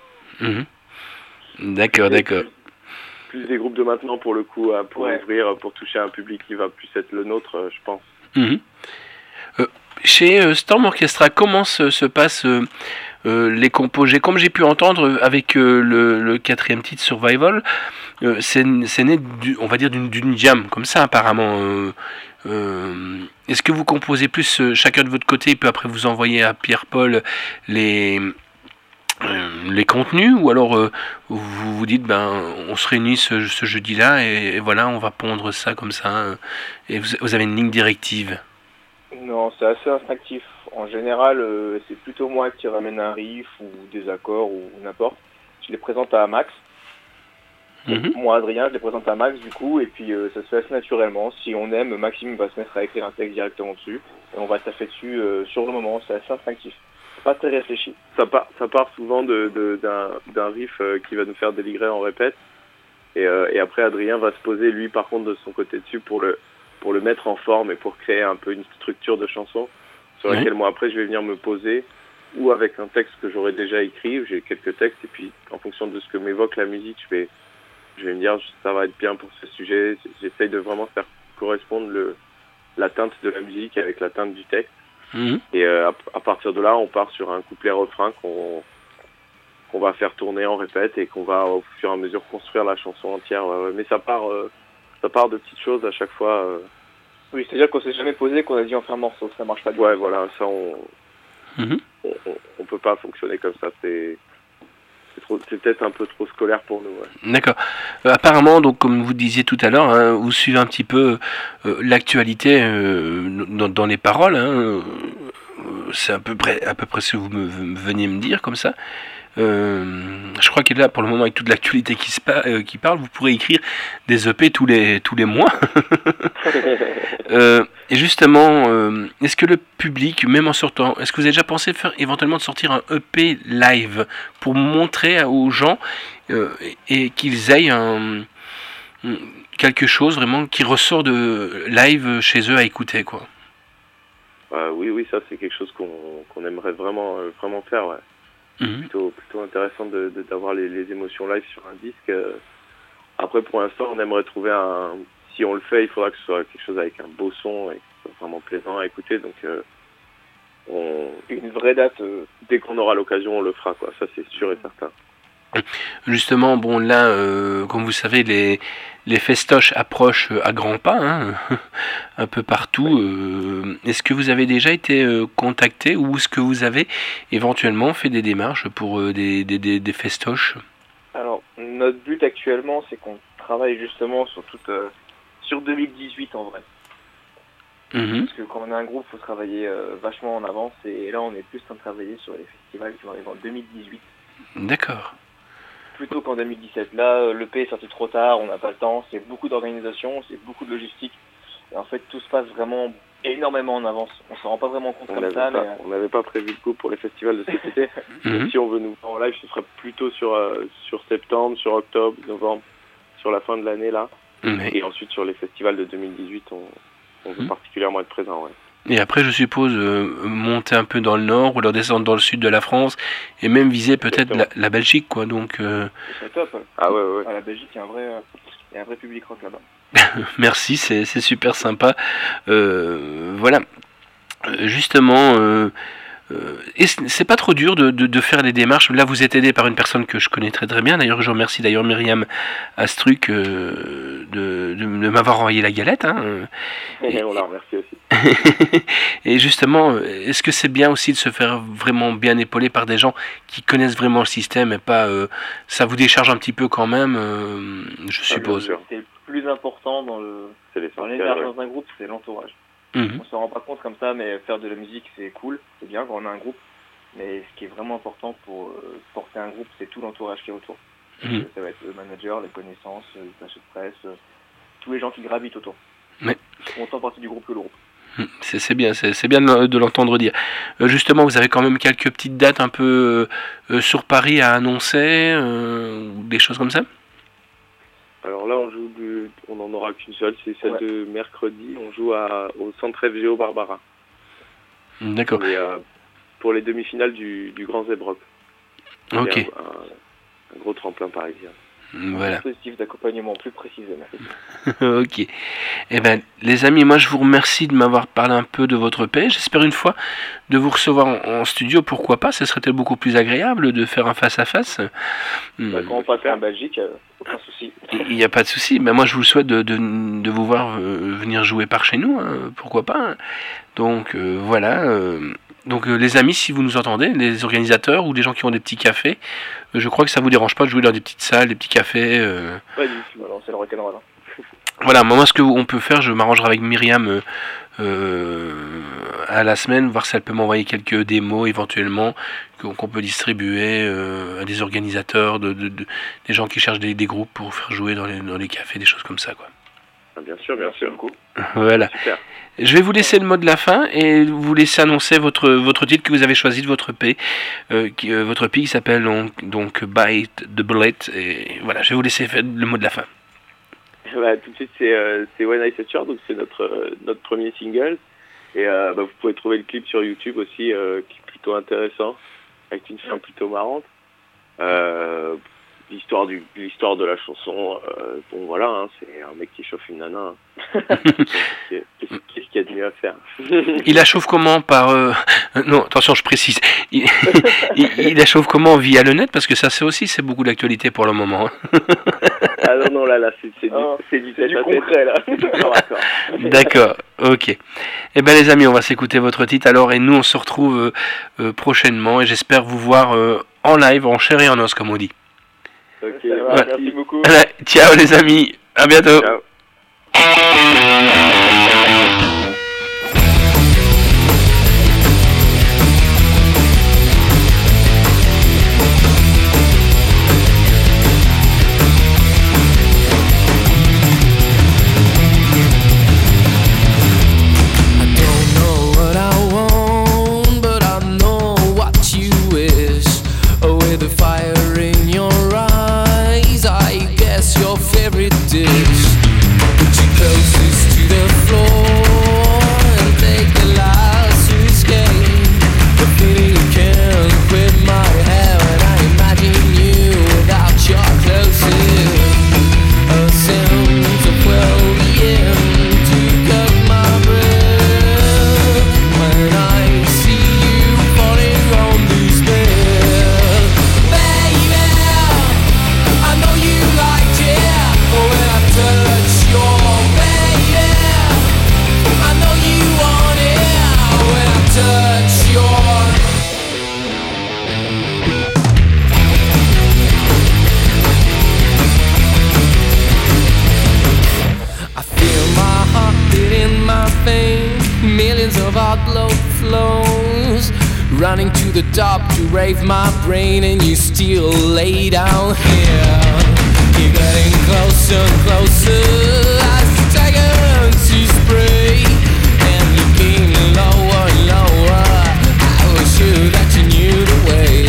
Mhm. D'accord, Mais d'accord. Plus, plus des groupes de maintenant pour le coup, hein, pour Ouais. ouvrir, pour toucher un public qui va plus être le nôtre, euh, je pense. Mhm. Euh, chez euh, Storm Orchestra, comment se, se passent euh, euh, les compos? J'ai- Comme j'ai pu entendre euh, avec euh, le, le quatrième titre Survival, euh, c'est c'est né, du- on va dire, d'une d'une jam, comme ça apparemment. euh, euh, Est-ce que vous composez plus euh, chacun de votre côté, puis après vous envoyez à Pierre-Paul les, euh, les contenus, ou alors euh, vous vous dites, ben, on se réunit ce, ce jeudi-là, et, et voilà, on va pondre ça comme ça, euh, et vous, vous avez une ligne directive? Non, c'est assez instinctif. En général, euh, c'est plutôt moi qui ramène un riff ou des accords ou n'importe. Je les présente à Max. Mhm. Moi, Adrien, je les présente à Max du coup, et puis euh, ça se fait assez naturellement. Si on aime, Maxime va se mettre à écrire un texte directement dessus, et on va taffer dessus euh, sur le moment. C'est assez instinctif. C'est pas très réfléchi. Ça part, ça part souvent de, de- d'un, d'un riff euh, qui va nous faire déligrer en répète. Et, euh, et après, Adrien va se poser, lui, par contre, de son côté dessus pour le, pour le mettre en forme et pour créer un peu une structure de chanson sur Ouais. laquelle moi, après, je vais venir me poser ou avec un texte que j'aurais déjà écrit. J'ai quelques textes et puis, en fonction de ce que m'évoque la musique, je vais, je vais me dire, ça va être bien pour ce sujet. J'essaye de vraiment faire correspondre le, la teinte de la musique avec la teinte du texte. Mhm. Et euh, à, à partir de là, on part sur un couplet-refrain qu'on qu'on va faire tourner en répète et qu'on va au fur et à mesure construire la chanson entière. Ouais, ouais. Mais ça part, euh, ça part de petites choses à chaque fois. euh. Oui, c'est-à-dire qu'on s'est jamais posé qu'on a dit en faire un morceau, ça marche pas du Ouais, tout. voilà, ça on, Mhm. on, on, on peut pas fonctionner comme ça. C'est c'est trop, c'est peut-être un peu trop scolaire pour nous. Ouais. D'accord. Euh, apparemment, donc comme vous disiez tout à l'heure, hein, vous suivez un petit peu euh, l'actualité euh, dans, dans les paroles. Hein, euh, c'est à peu près à peu près ce que vous me, me veniez me dire comme ça. Euh, je crois qu'il est là pour le moment avec toute l'actualité qui se pa- euh, qui parle. Vous pourrez écrire des E P tous les tous les mois. Euh, et justement, euh, est-ce que le public, même en sortant, est-ce que vous avez déjà pensé faire éventuellement de sortir un E P live pour montrer à- aux gens euh, et, et qu'ils aient un, quelque chose vraiment qui ressort de live chez eux à écouter, quoi? Euh, oui, oui, ça c'est quelque chose qu'on qu'on aimerait vraiment, euh, vraiment faire. Ouais. Mhm. Plutôt, plutôt intéressant de, de- d'avoir les, les émotions live sur un disque. euh. Après, pour l'instant, on aimerait trouver un. Si on le fait, il faudra que ce soit quelque chose avec un beau son et que ce soit vraiment plaisant à écouter. Donc, euh, on, Une vraie date. euh, dès qu'on aura l'occasion, on le fera, quoi. Ça, c'est sûr et certain. Justement, bon là, euh, comme vous savez, les, les festoches approchent à grands pas, hein, un peu partout. Euh, est-ce que vous avez déjà été euh, contacté ou est-ce que vous avez éventuellement fait des démarches pour euh, des, des, des, des festoches? Alors, notre but actuellement, c'est qu'on travaille justement sur toute, euh, sur deux mille dix-huit en vrai. Mhm. Parce que quand on a un groupe, il faut travailler euh, vachement en avance. Et là, on est plus en train de travailler sur les festivals qui vont arriver en deux mille dix-huit. D'accord. Plutôt qu'en deux mille dix-sept. Là, euh, l'E P est sorti trop tard, on n'a pas le temps. C'est beaucoup d'organisation, c'est beaucoup de logistique. Et en fait, tout se passe vraiment énormément en avance. On s'en rend pas vraiment compte On comme n'avait ça, pas, mais... on n'avait pas prévu le coup pour les festivals de cet été. Mhm. Si on veut nous voir en live, ce serait plutôt sur, euh, sur septembre, sur octobre, novembre, sur la fin de l'année, là. Mais- Et ensuite, sur les festivals de deux mille dix-huit, on, on veut Mhm. particulièrement être présent, ouais. Et après, je suppose, euh, monter un peu dans le nord ou alors descendre dans le sud de la France et même viser peut-être la, la Belgique, quoi. Donc, euh, C'est top. Ah ouais, ouais. À la Belgique, il y a un vrai, euh, il y a un vrai public rock là-bas. merci, c'est c'est super sympa. Euh, voilà. Euh, Justement, euh, euh, et c- c'est pas trop dur de, de, de faire les démarches. Là, vous êtes aidé par une personne que je connais très très bien. D'ailleurs, je remercie d'ailleurs Myriam Astruc euh, de, de, de m'avoir envoyé la galette. Hein. Et on la remercie aussi. Et justement, est-ce que c'est bien aussi de se faire vraiment bien épauler par des gens qui connaissent vraiment le système et pas euh, ça vous décharge un petit peu quand même, euh, je suppose. sûr. C'est le plus important dans le C'est dans l'essentiel. l'énergie ouais. dans un groupe, c'est l'entourage. Mhm. On se rend pas compte comme ça, mais faire de la musique c'est cool, c'est bien quand on a un groupe. Mais ce qui est vraiment important pour euh, porter un groupe, c'est tout l'entourage qui est autour. Mhm. Ça va être le manager, les connaissances, les attachés de presse, euh, tous les gens qui gravitent autour. Ouais. On sent partie du groupe que le groupe. C'est, c'est bien, c'est, c'est bien de, de l'entendre dire. Euh, justement, vous avez quand même quelques petites dates un peu euh, euh, sur Paris à annoncer, euh, ou des choses comme ça. Alors là, on joue, du- on n'en aura qu'une seule, c'est celle Ouais. de mercredi. On joue à, au Centre F G O Barbara. D'accord. Et, euh, pour les demi-finales du, du Grand Zebrock. Ok. C'est un, un- un gros tremplin parisien. Voilà. Dispositif d'accompagnement plus précisément. Ok. Eh ben, les amis, moi je vous remercie de m'avoir parlé un peu de votre P. J'espère une fois de vous recevoir en, en studio. Pourquoi pas? Ce serait beaucoup plus agréable de faire un face à face. Bah, quand on passe en Belgique, euh, aucun souci. Il n'y a pas de souci. Ben, moi je vous le souhaite de, de, de vous voir euh, venir jouer par chez nous. Hein. Pourquoi pas? Hein. Donc euh, voilà. euh, Donc euh, les amis, si vous nous entendez, les organisateurs ou des gens qui ont des petits cafés, euh, je crois que ça vous dérange pas de jouer dans des petites salles, des petits cafés. euh, Pas du tout. Alors c'est le rock'n'roll. Hein. Voilà, moi ce qu'on peut faire, je m'arrangerai avec Myriam euh, euh, à la semaine, voir si elle peut m'envoyer quelques démos éventuellement qu'on, qu'on peut distribuer euh, à des organisateurs, de, de- de- des gens qui cherchent des, des groupes pour faire jouer dans les, dans les cafés, des choses comme ça, quoi. Ah, bien sûr, bien sûr. beaucoup. Voilà. Super. Je vais vous laisser le mot de la fin et vous laisser annoncer votre, votre titre que vous avez choisi de votre P. Euh, qui, euh, votre P qui s'appelle donc, donc Bite the Bullet. Et voilà, je vais vous laisser faire le mot de la fin. Bah, tout de suite, c'est, euh, c'est When I Set Short, donc c'est notre, euh, notre premier single. Et euh, bah, vous pouvez trouver le clip sur YouTube aussi, euh, qui est plutôt intéressant, avec une fin plutôt marrante. Euh, l'histoire, du, l'histoire de la chanson, euh, bon voilà, hein, c'est un mec qui chauffe une nana. Hein. qu'est-ce, qu'est-ce, qu'est-ce qu'il y a de mieux à faire? Il la chauffe comment par euh, non attention je précise il, il, il la chauffe comment via le net parce que ça c'est aussi c'est beaucoup d'actualité pour le moment hein. Ah non non là là c'est, c'est du, Ah, c'est du C'est tête du à tête. concret là. Non, d'accord. D'accord, ok. Eh ben les amis on va s'écouter votre titre alors et nous on se retrouve euh, euh, prochainement et j'espère vous voir euh, en live en chair et en os comme on dit. Ok, Ça va, Ouais. Merci beaucoup. Voilà, ciao les amis, à bientôt. Ciao. I don't know what I want, but I know what you wish. Oh, with the fire in your eyes, I guess your favorite dish. Put you closest to the floor and take the last escape. The feeling you can't quit my hair when I imagine you without your closest. A sense of well-being to cut my breath when I see you falling on this bed. Baby, I know you like it when I touch your baby. I know you want it when I touch your. I feel my heart beating my veins. Millions of our blood flows running to the top to rave my brain, and you still lay down here. You're getting closer and closer as the seconds spray, and you're getting lower and lower. I was sure that you knew the way.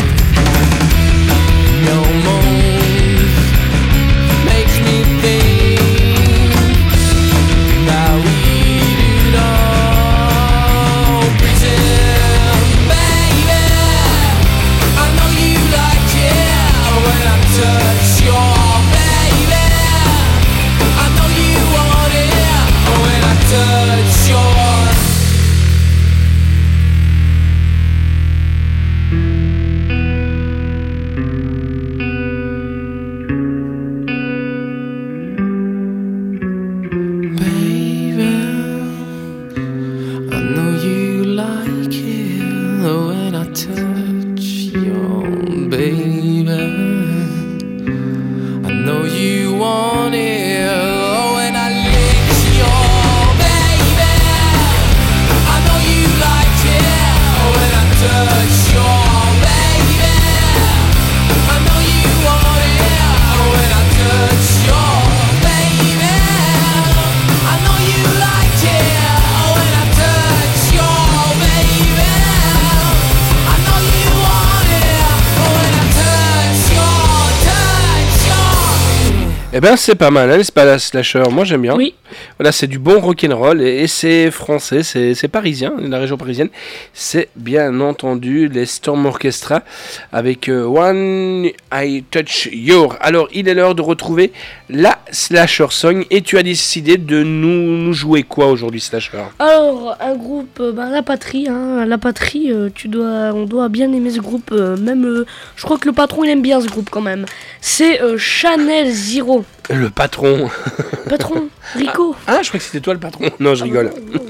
No more makes me think that we do not pretend. Baby, I know you like it when I touch your baby. Eh ben c'est pas mal, hein, les Spala Slasher, moi j'aime bien. Oui. Voilà, c'est du bon rock'n'roll et, et c'est français, c'est, c'est parisien, la région parisienne. C'est bien entendu les Storm Orchestra avec euh, One I Touch Your. Alors il est l'heure de retrouver la Slasher Song et tu as décidé de nous, nous jouer quoi aujourd'hui, Slasher? Alors, un groupe, euh, ben, La Patrie, hein, La Patrie, euh, tu dois, on doit bien aimer ce groupe, euh, même, euh, je crois que le patron il aime bien ce groupe quand même. C'est euh, Chanel Zero. Le patron. Patron, Rico. Ah, je crois que c'était toi le patron. Non, je rigole.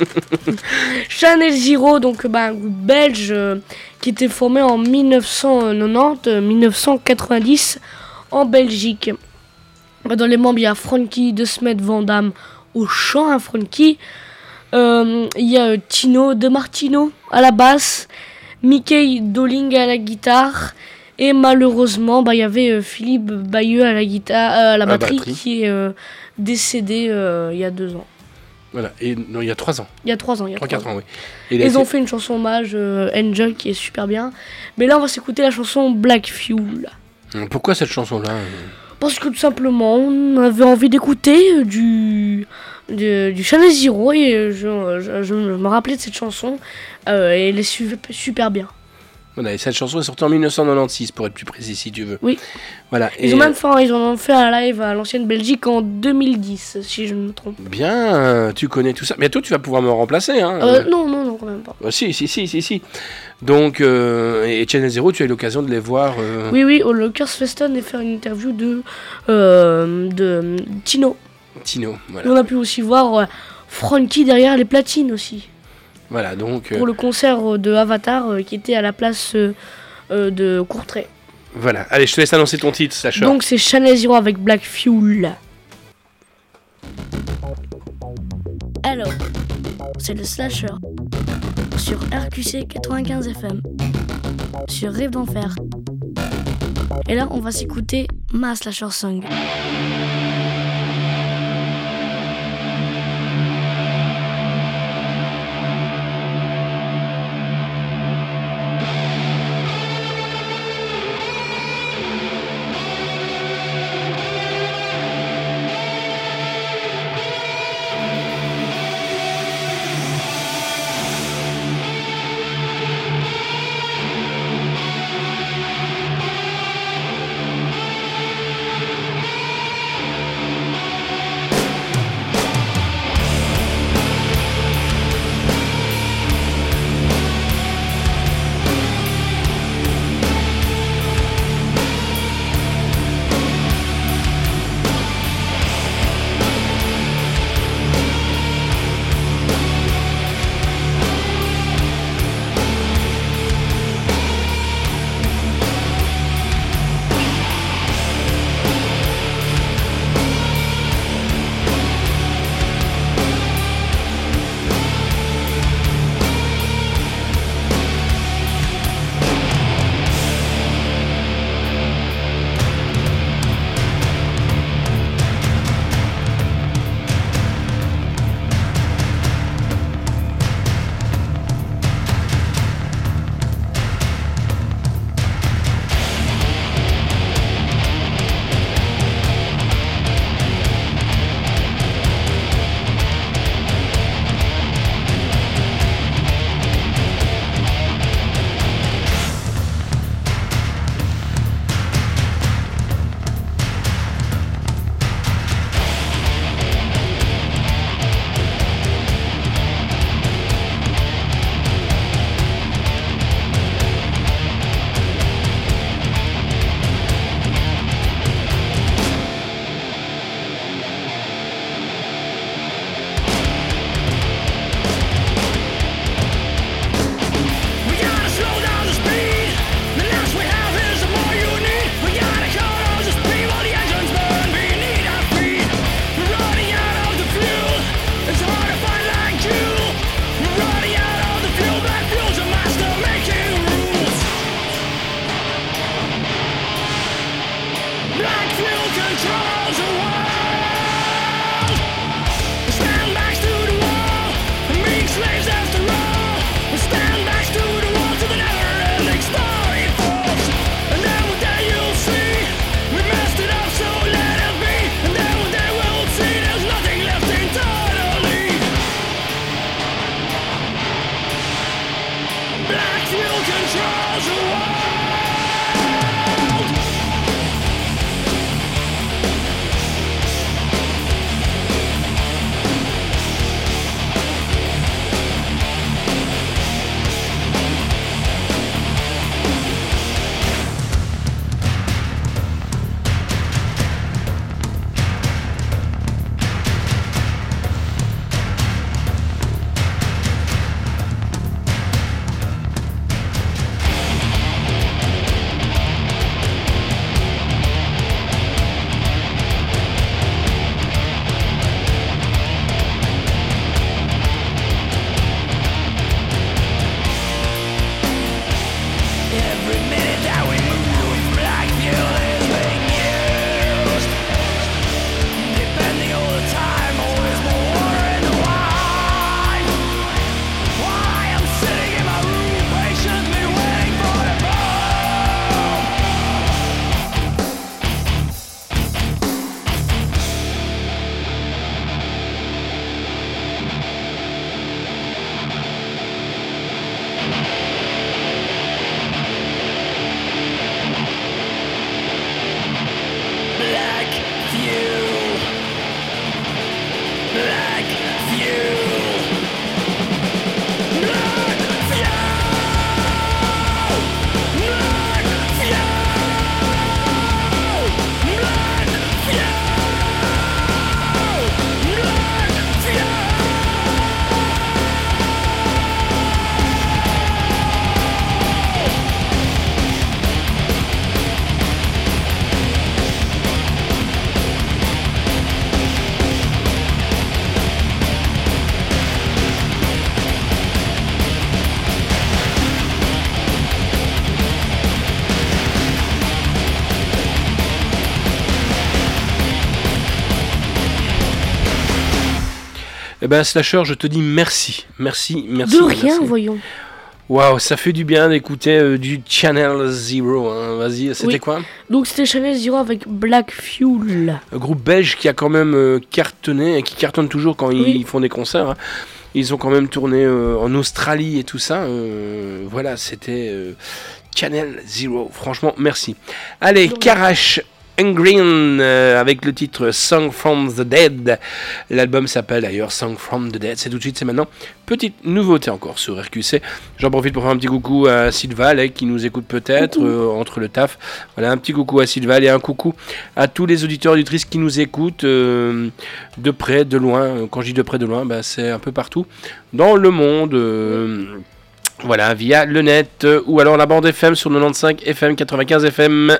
Chanel Zero, donc bah, un groupe belge euh, qui était formé en dix-neuf cent quatre-vingt-dix dix-neuf cent quatre-vingt-dix en Belgique. Bah, dans les membres, il y a Frankie de Smet Van Damme au chant, hein, Frankie. Euh, Il y a euh, Tino de Martino à la basse, Mickey Doling à la guitare. Et malheureusement, bah, il y avait euh, Philippe Bayeux à la guitare, euh, à la batterie, batterie. qui est euh, décédé euh, il y a deux ans. Voilà, et non, il y a trois ans. Il y a trois ans. Il y a trois trois quatre ans. ans, oui. Et il a Ils été- ont fait une chanson hommage, euh, Angel, qui est super bien. Mais là, on va s'écouter la chanson Black Fuel. Pourquoi cette chanson-là? Parce que tout simplement, on avait envie d'écouter euh, du, du, du Chanel Zero et euh, je, je, je me rappelais de cette chanson. Euh, et elle est su- super bien. Voilà, et cette chanson est sortie en dix-neuf cent quatre-vingt-seize, pour être plus précis, si tu veux. Oui. Voilà. Ils, et ont même fait, ils en ont fait un live à l'ancienne Belgique en deux mille dix, si je ne me trompe. Bien, euh, tu connais tout ça. Mais toi, tu vas pouvoir me remplacer, hein. Euh, non, non, non, quand même pas. Euh, si, si, si, si, si. Donc, euh, et Channel Zero, tu as eu l'occasion de les voir. euh, Oui, oui, au Lockers Festen et faire une interview de, euh, de Tino. Tino, Et voilà. on a pu aussi voir euh, Frankie derrière les platines aussi. Voilà, donc, euh, Pour le concert euh, de Avatar euh, qui était à la place euh, euh, de Courtrai. voilà. Allez, je te laisse annoncer ton titre, Slasher. Donc c'est Chanel Zero avec Black Fuel. Alors, c'est le Slasher sur R Q C quatre-vingt-quinze F M, sur Rêve d'Enfer. Et là, on va s'écouter ma Slasher Song. Eh ben, Slasher, je te dis merci. Merci, merci. De rien, merci. voyons. Waouh, ça fait du bien d'écouter euh, du Channel Zero. Hein. Vas-y, c'était Oui. quoi? Donc c'était Channel Zero avec Black Fuel. Un groupe belge qui a quand même euh, cartonné, et qui cartonne toujours quand Oui. ils font des concerts. Hein. Ils ont quand même tourné euh, en Australie et tout ça. Euh, voilà, c'était euh, Channel Zero. Franchement, merci. Allez, Donc, Karash and Green euh, avec le titre Song from the Dead. L'album s'appelle d'ailleurs Song from the Dead. C'est tout de suite, c'est maintenant. Petite nouveauté encore sur R Q C. J'en profite pour faire un petit coucou à Sylva là, qui nous écoute peut-être euh, entre le taf. Voilà, un petit coucou à Sylva et un coucou à tous les auditeurs et auditrices qui nous écoutent euh, de près, de loin. Quand je dis de près, de loin, bah, c'est un peu partout dans le monde. Euh, voilà, via le net euh, ou alors la bande F M sur quatre-vingt-quinze F M, quatre-vingt-quinze F M.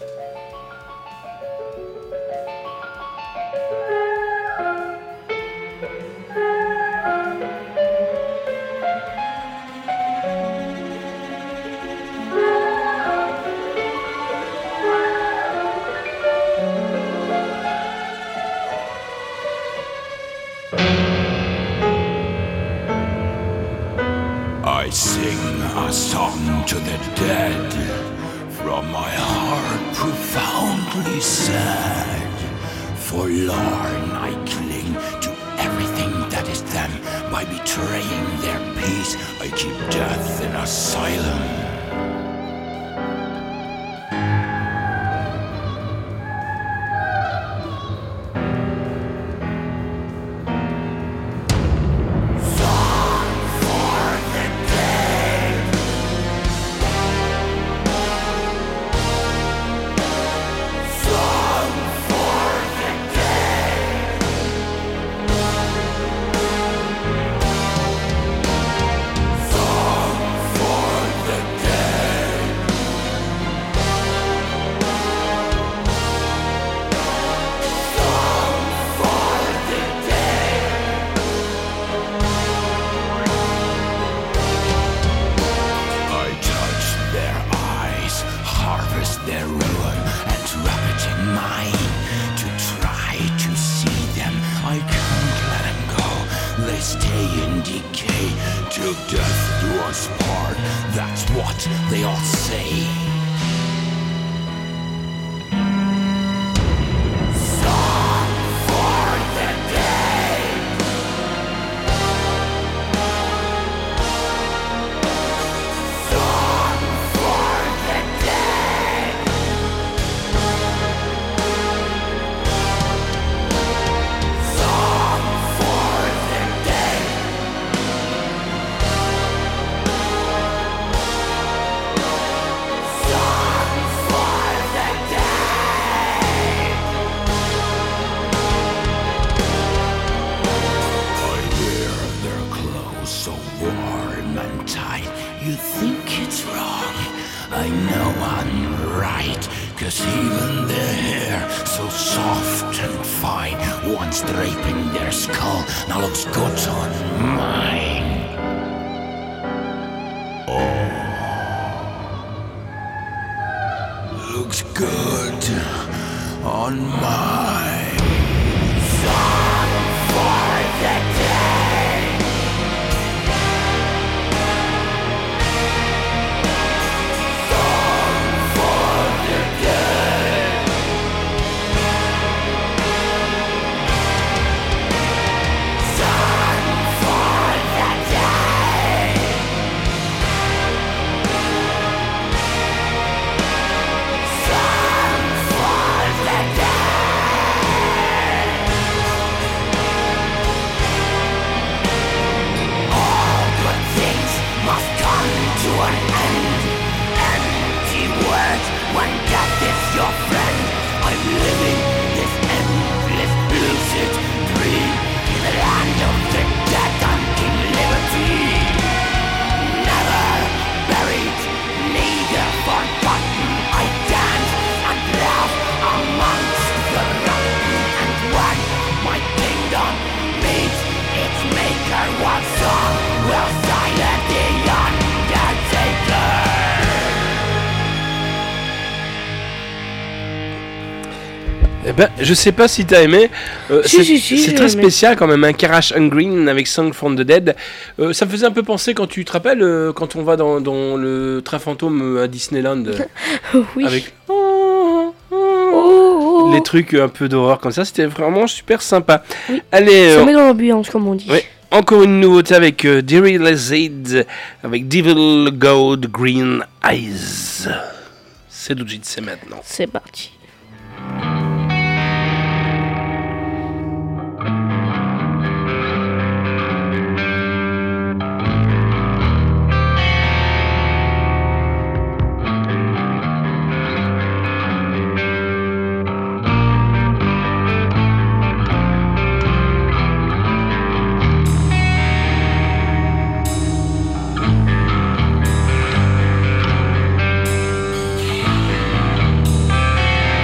I sing a song to the dead from my heart profoundly sad. Forlorn I cling to everything that is them. By betraying their peace I keep death in asylum. Eh ben, je sais pas si t'as aimé. Euh, Si, c'est si, si, c'est j'ai très aimé. spécial quand même, un Karash Green avec Song from the Dead. Euh, ça me faisait un peu penser quand tu te rappelles euh, quand on va dans, dans le train fantôme à Disneyland euh, Oui. avec Oh, oh, oh. les trucs un peu d'horreur comme ça. C'était vraiment super sympa. Oui. Allez, Ça euh, met dans l'ambiance, comme on dit. oui. Encore une nouveauté avec euh, Deary Lazade avec Devil Gold Green Eyes. C'est tout de suite, c'est maintenant. C'est parti. Thank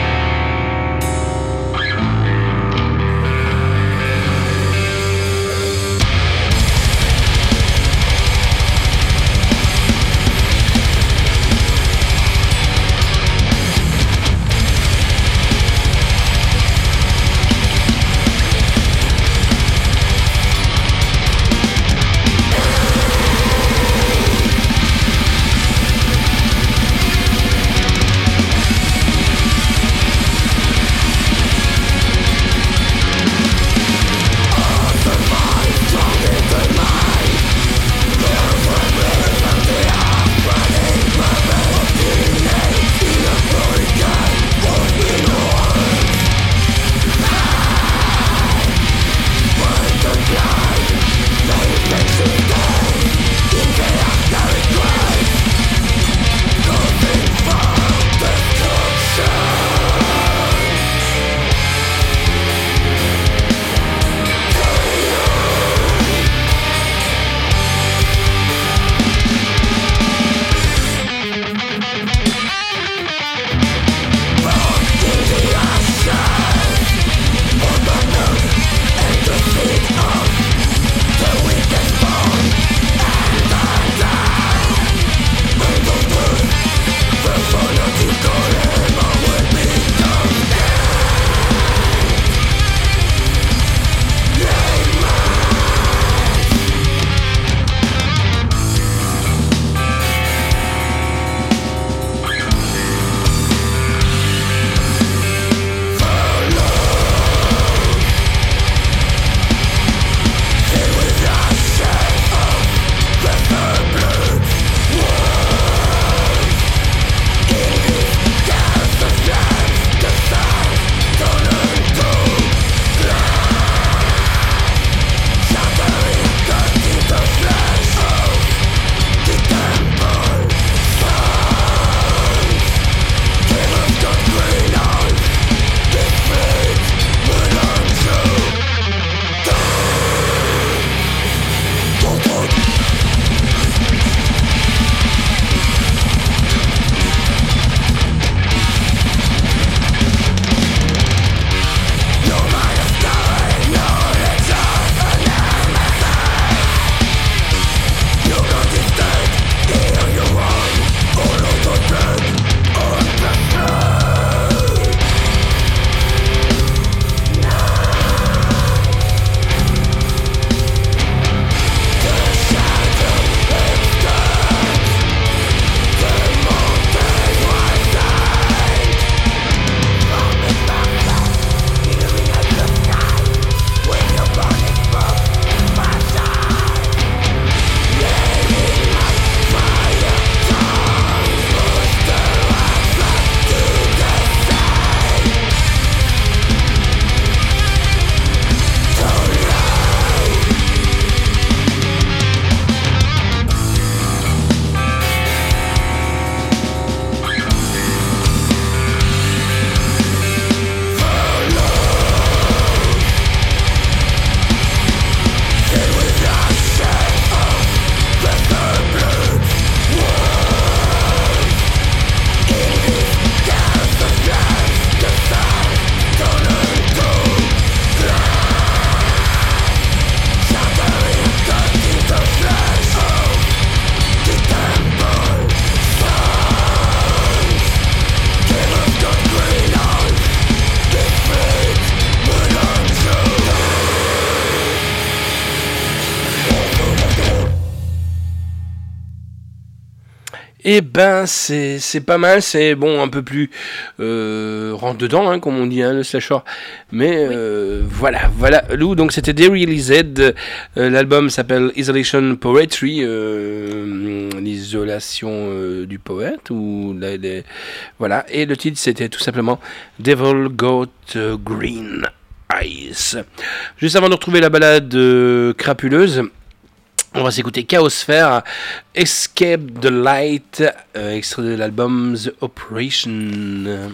Et ben c'est c'est pas mal, c'est bon un peu plus euh, rentre dedans hein, comme on dit hein, le slasher. Mais euh, voilà, voilà Lou, donc c'était Derealized, euh, l'album s'appelle Isolation Poetry, euh, l'isolation euh, du poète ou la, la, voilà, et le titre c'était tout simplement Devil Got Green Eyes. Juste avant de retrouver la balade euh, crapuleuse, on va s'écouter Chaosphere, Escape the Light, euh, extrait de l'album The Operation.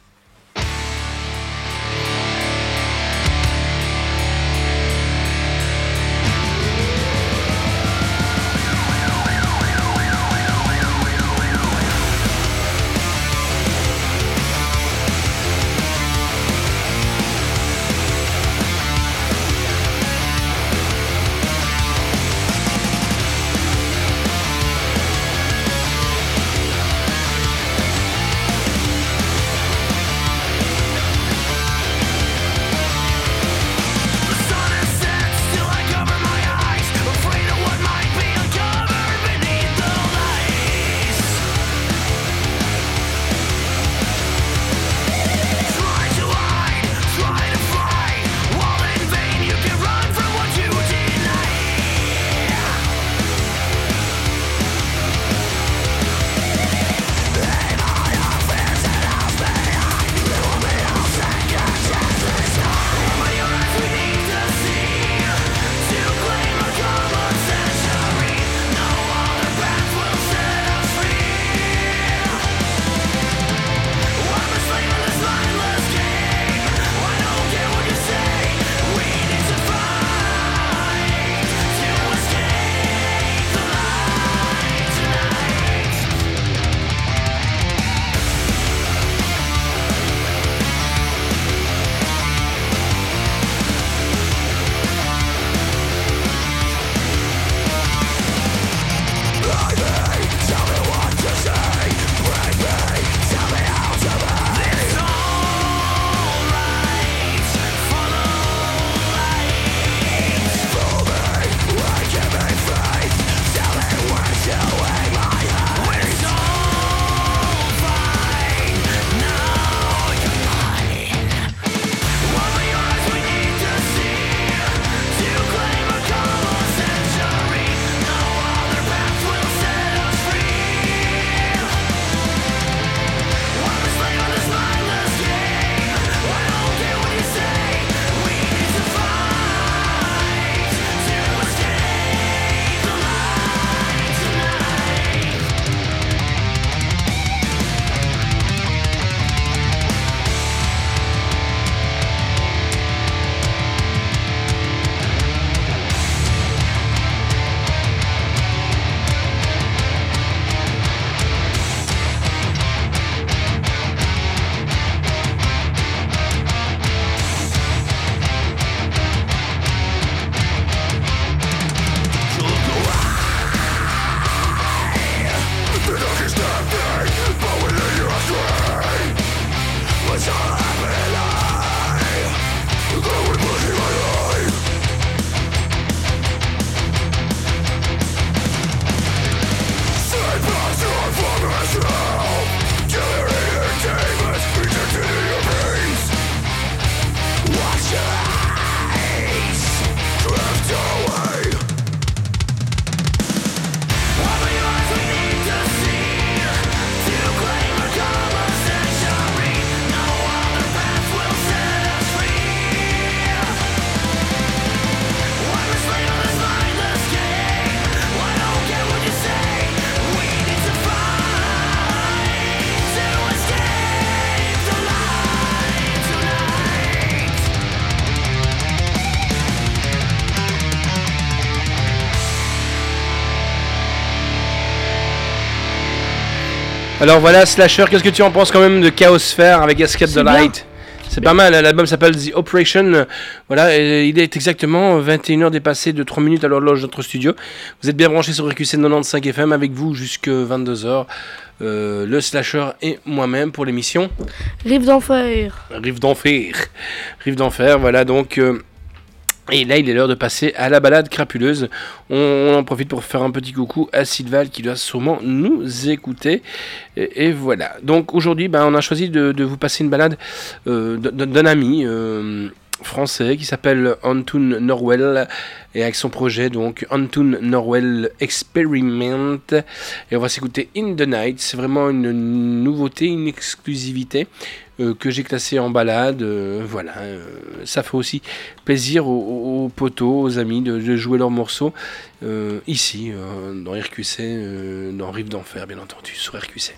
Alors voilà, Slasher, qu'est-ce que tu en penses quand même de Chaosphere avec Escape the Light? C'est pas mal, l'album s'appelle The Operation. Voilà, et il est exactement vingt et une heures dépassées de trois minutes à l'horloge de notre studio. Vous êtes bien branchés sur R Q C quatre-vingt-quinze F M avec vous jusqu'à vingt-deux heures. Euh, le Slasher et moi-même pour l'émission Rive d'enfer. Rive d'enfer. Rive d'enfer, voilà donc. Euh, Et là, il est l'heure de passer à la balade crapuleuse. On, on en profite pour faire un petit coucou à Sylval qui doit sûrement nous écouter. Et, et voilà. Donc aujourd'hui, ben, on a choisi de, de vous passer une balade euh, d'un ami euh, français qui s'appelle Antoon Norwell et avec son projet donc Antoon Norwell Experiment. Et on va s'écouter In the Night. C'est vraiment une nouveauté, une exclusivité. Euh, que j'ai classé en balade, euh, voilà, euh, ça fait aussi plaisir aux, aux potos, aux amis de, de jouer leurs morceaux euh, ici, euh, dans R Q C, euh, dans Rive d'Enfer bien entendu, sur R Q C.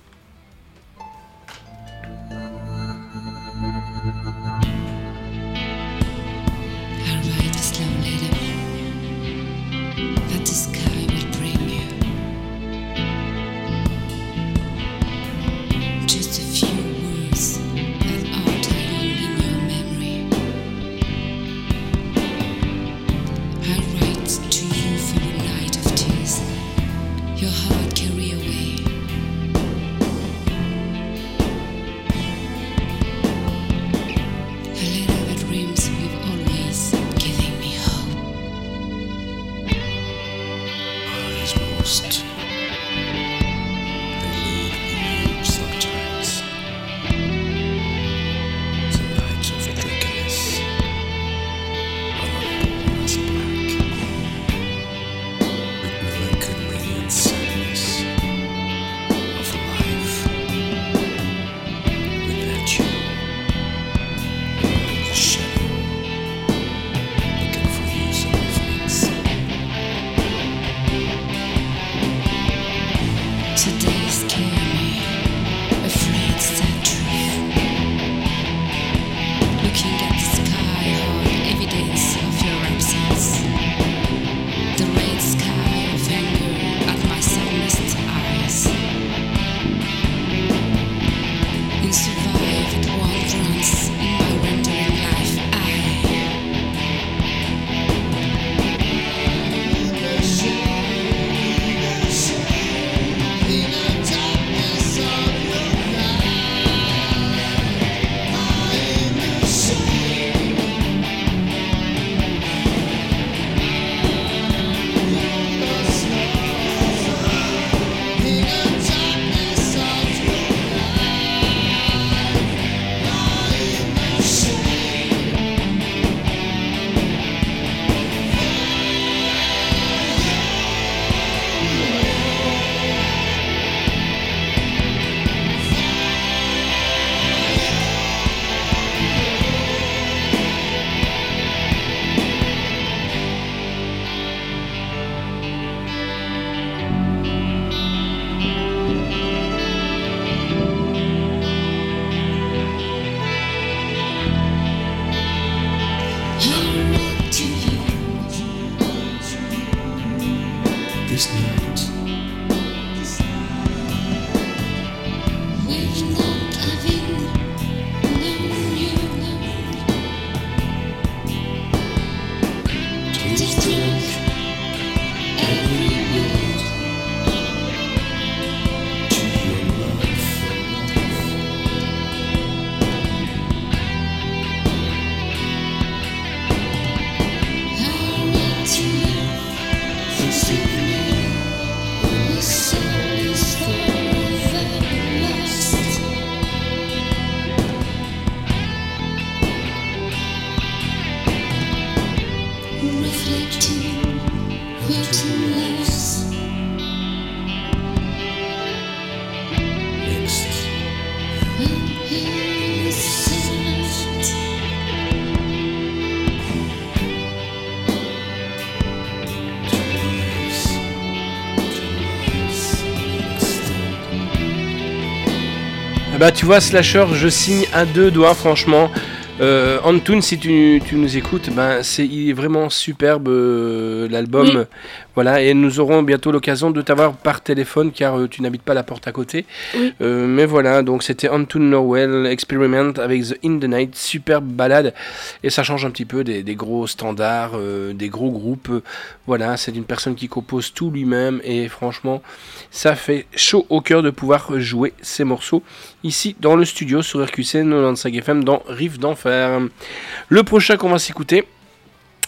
Bah tu vois Slasher, je signe à deux doigts franchement. Euh, Antoon, si tu, tu nous écoutes, ben c'est il est vraiment superbe euh, l'album. Oui. Voilà, et nous aurons bientôt l'occasion de t'avoir par téléphone car euh, tu n'habites pas la porte à côté. Oui. Euh, mais voilà, donc c'était Antoon Norwell Experiment avec The In the Night, superbe balade et ça change un petit peu des, des gros standards, euh, des gros groupes. Voilà, c'est une personne qui compose tout lui-même et franchement, ça fait chaud au cœur de pouvoir jouer ces morceaux ici dans le studio sur R Q C quatre-vingt-quinze F M dans Rive d'Enfer. Le prochain qu'on va s'écouter,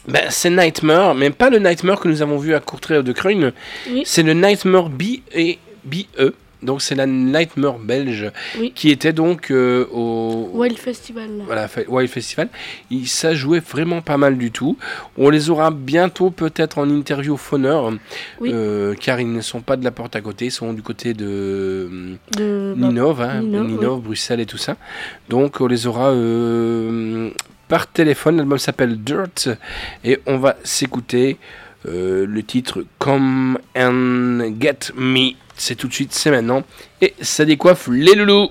Ben, c'est Nightmare, mais pas le Nightmare que nous avons vu à Courtrai de Crugne. Oui. C'est le Nightmare B et B E. Donc c'est la Nightmare belge Oui. qui était donc euh, au Wild Festival. voilà, fe- Wild Festival. Il, ça jouait vraiment pas mal du tout. On les aura bientôt peut-être en interview phoneur, Oui. euh, car ils ne sont pas de la porte à côté, ils sont du côté de De, bah, Ninove, hein, Ninove, Ninove, Bruxelles et tout ça. Donc on les aura euh, par téléphone. L'album s'appelle Dirt et on va s'écouter euh, le titre Come and Get Me. C'est tout de suite, c'est maintenant. Et ça décoiffe les loulous.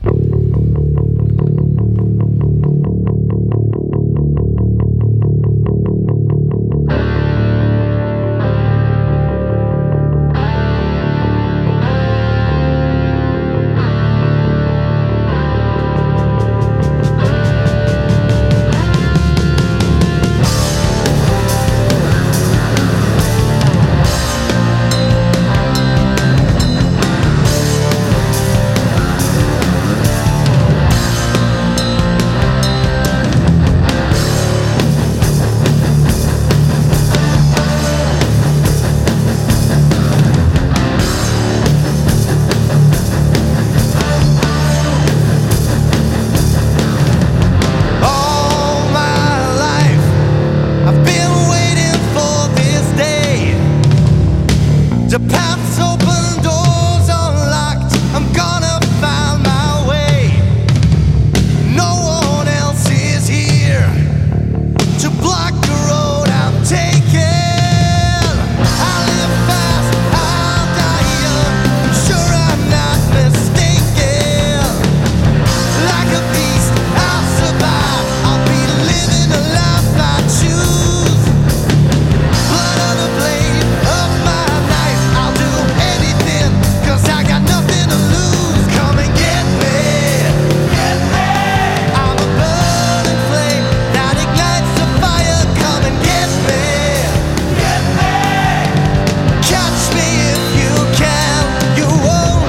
All my life, I've been waiting for this day. The paths open, doors unlocked. I'm gonna find my way. No one else is here to block the road I'm taking. I live fast, I'll die young. I'm sure I'm not mistaken. Like a beast, I'll survive. I'll be living a life I choose. Blood on the blade of my knife. I'll do anything, 'cause I got nothing to lose. Come and get me. Get me. I'm a burning flame that ignites the fire. Come and get me. Get me. Catch me if you can. You won't.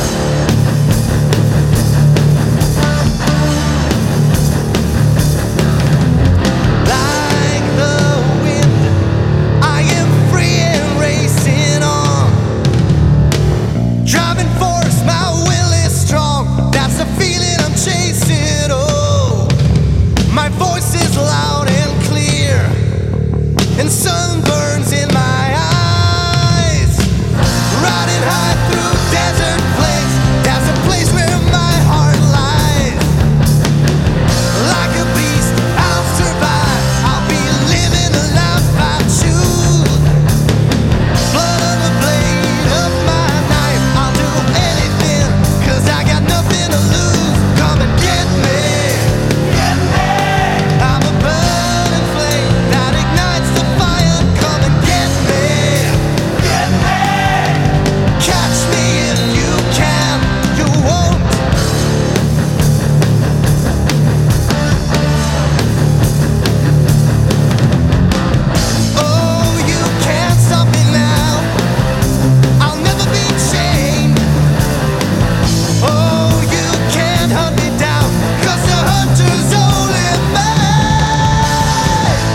Like the wind, I am free and racing on. Driving force, my will is strong. That's the feeling I'm chasing. Oh, my voice is loud and clear, and sunburns in my eyes. Riding high through desert plains, that's a place where my heart lies. Like a beast, I'll survive. I'll be living a life I choose. Blood on the blade of my knife. I'll do anything, 'cause I got nothing to lose. Come and get me. Get me. I'm a burning flame that ignites the fire. Come and get me. Get me. Catch me if you can. You won't. Oh, you can't stop me now. I'll never be chained. Oh, you can't hunt me down, 'cause the hunter's only mine.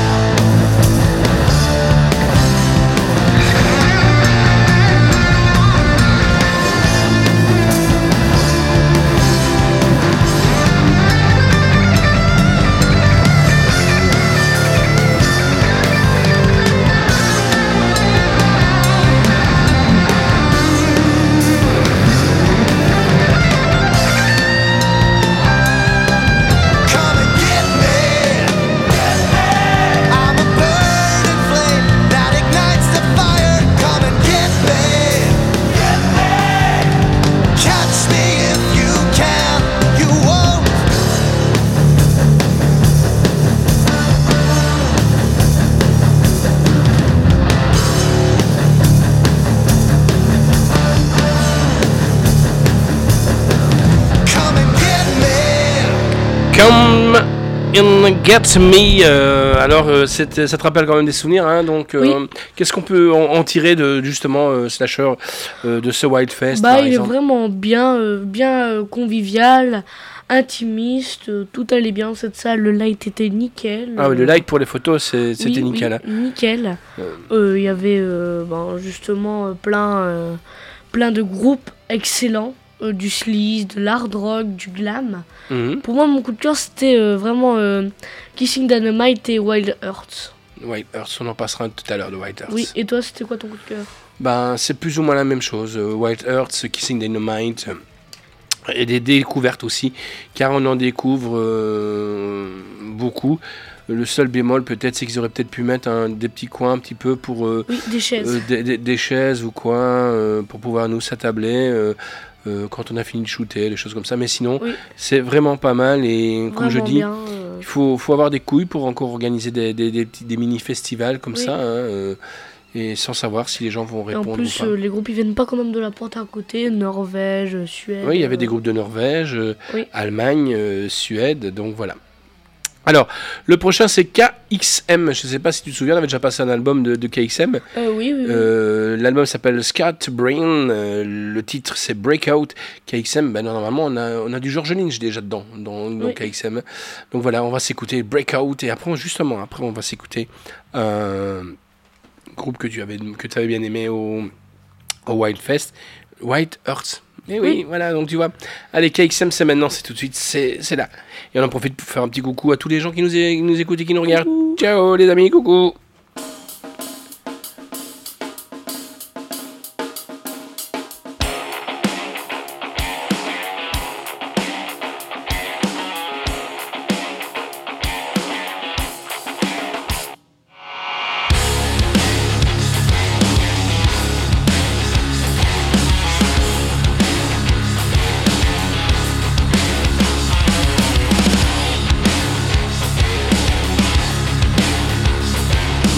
Come and get me. Get me. I'm a burning flame that ignites the fire. Come and get me. Get me. Catch me if you can. You won't. Come and get me. Come In Get Me, euh, alors euh, c'est- ça te rappelle quand même des souvenirs, hein, donc euh, Oui. qu'est-ce qu'on peut en, en tirer de justement euh, Slasher, euh, de ce Wild Fest Bah, par il exemple? est vraiment bien, euh, bien euh, convivial, intimiste, euh, tout allait bien dans cette salle, le light était nickel. Ah oui, le euh, like pour les photos, c'est- c'était oui, nickel. oui, nickel. Euh. Euh, Il y avait euh, ben, justement euh, plein, euh, plein de groupes excellents, euh, du sleaze, de l'hard rock, du glam. hein. Mhm. Pour moi, mon coup de cœur, c'était euh, vraiment euh, Kissing Dynamite et Wild Hearts. Wild Earth, on en passera un tout à l'heure de Wild Earth. Oui, et toi, c'était quoi ton coup de cœur? Ben, c'est plus ou moins la même chose. euh, Wild Earth, Kissing Dynamite, euh, et des découvertes aussi, car on en découvre euh, beaucoup. Le seul bémol peut-être, c'est qu'ils auraient peut-être pu mettre un, des petits coins un petit peu pour euh, Oui, des chaises. euh, des, des- des chaises ou quoi, euh, pour pouvoir nous s'attabler euh, euh, quand on a fini de shooter, des choses comme ça. Mais sinon, Oui. c'est vraiment pas mal. Et comme je Vraiment dis, bien, euh, il faut, faut avoir des couilles pour encore organiser des, des, des petits- des mini-festivals comme Oui. ça, hein, euh, et sans savoir si les gens vont et en répondre plus, ou pas. euh, les groupes, ils viennent pas quand même de la porte à côté, Norvège, Suède. Oui, il y avait des euh, groupes de Norvège, euh, Oui. Allemagne, euh, Suède, donc voilà. Alors, le prochain c'est K X M. Je ne sais pas si tu te souviens, on avait déjà passé un album de, de K X M. euh, oui, oui, oui. Euh, L'album s'appelle Scat Brain. euh, le titre c'est Breakout. K X M, ben, normalement on a, on a du George Lynch déjà dedans, dans, dans Oui. K X M. Donc voilà, on va s'écouter Breakout. Et après, justement, après on va s'écouter un groupe que tu avais, que tu avais bien aimé au, au Wild Fest, White Earth. Et oui, Oui. voilà, donc tu vois. Allez, K X M, c'est maintenant, c'est tout de suite, c'est c'est là. Et on en profite pour faire un petit coucou à tous les gens qui nous, é- qui nous écoutent et qui nous regardent. Ciao les amis, coucou. Thank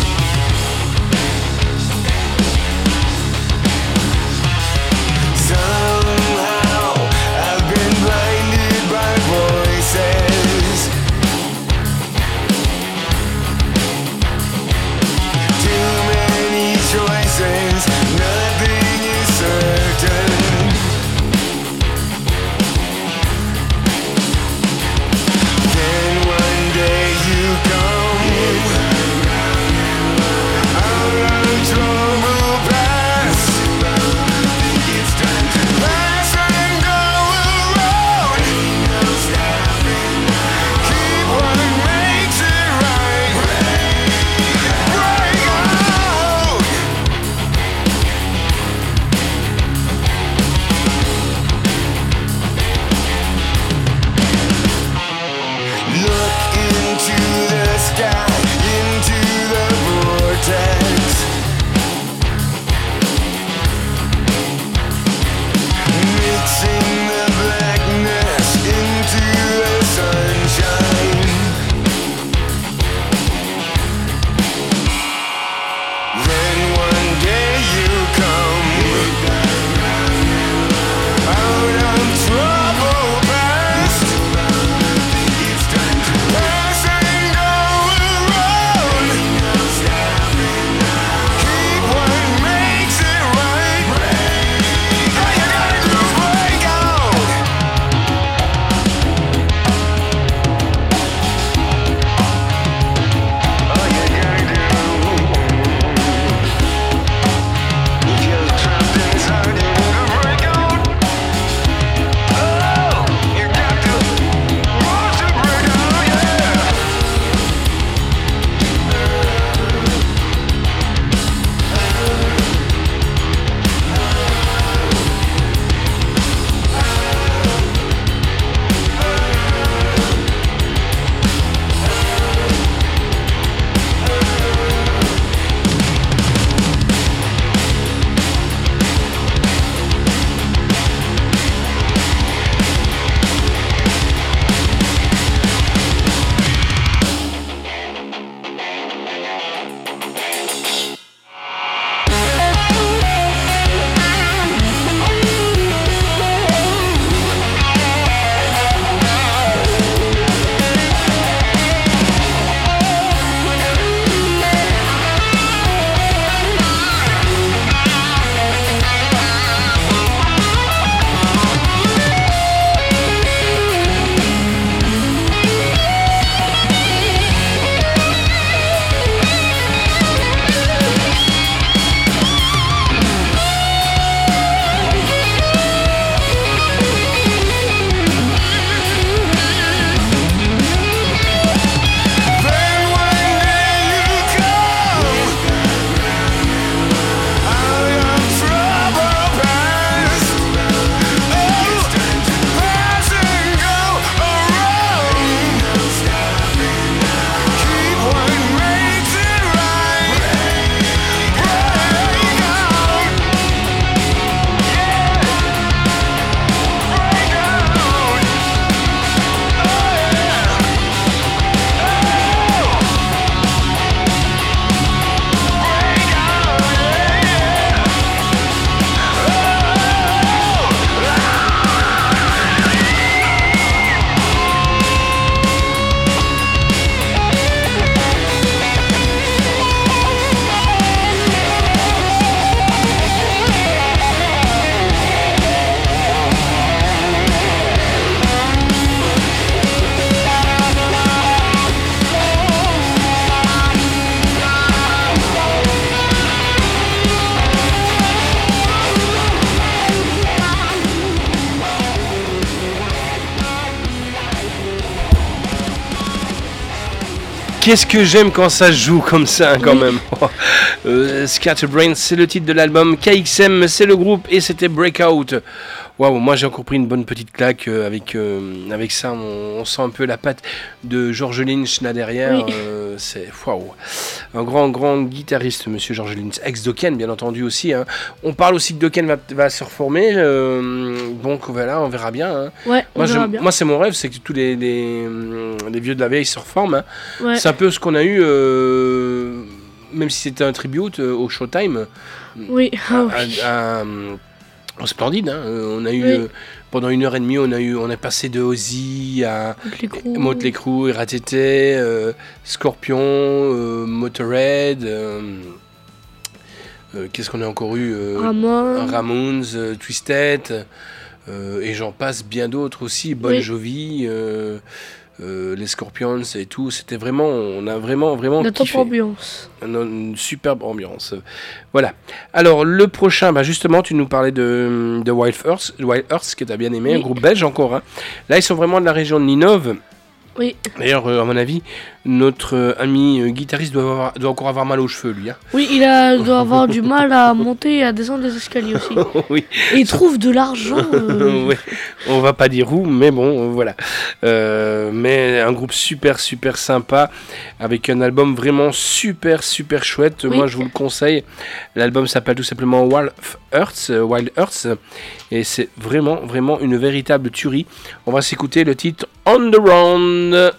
Qu'est-ce que j'aime quand ça joue comme ça, quand même. euh, Scatterbrains, c'est le titre de l'album. K X M, c'est le groupe, et c'était Breakout. Waouh, moi j'ai encore pris une bonne petite claque euh, avec, euh, avec ça. On, on sent un peu la patte de George Lynch là derrière. Oui. Euh, c'est waouh, un grand grand guitariste, Monsieur George Lynch, ex Dokken bien entendu aussi. Hein. On parle aussi que Dokken va, va se reformer. Euh, donc voilà, on verra bien. Hein. Ouais, on Moi, verra je- bien. moi c'est mon rêve, c'est que tous les, les, les vieux de la vieille se reforment. Hein. Ouais. C'est un peu ce qu'on a eu, euh, même si c'était un tribute euh, au Showtime. Oui, ah oui. à- à- au Splendide, hein. Euh, on a eu Oui. euh, pendant une heure et demie, on a eu, on est passé de Ozzy à Motley Crue. Motley Crue, R A T T, euh, Scorpion, euh, Motorhead. euh, euh, Qu'est-ce qu'on a encore eu euh, Ramones. Ramones, euh, Twisted, euh, et j'en passe bien d'autres aussi. Bon Oui. Jovi, euh, euh, les Scorpions et tout. C'était vraiment, on a vraiment, vraiment La top kiffé. ambiance. Une, une superbe ambiance. Voilà. Alors, le prochain, bah justement, tu nous parlais de, de Wild Earth, Wild Earth, que tu as bien aimé, Oui. un groupe belge encore. Hein. Là, ils sont vraiment de la région de Ninove. Oui, D'ailleurs, euh, à mon avis, notre euh, ami euh, guitariste doit, avoir- doit encore avoir mal aux cheveux, lui. Hein. oui, il a, doit avoir du mal à monter et à descendre des escaliers aussi. Oui. Et il trouve de l'argent. euh, Ouais. On va pas dire où, mais bon, euh, voilà. Euh, mais un groupe super, super sympa, avec un album vraiment super, super chouette. Oui. Moi, je vous le conseille. L'album s'appelle tout simplement Wild Earth, euh, Wild Earth, et c'est vraiment, vraiment une véritable tuerie. On va s'écouter le titre On the Run.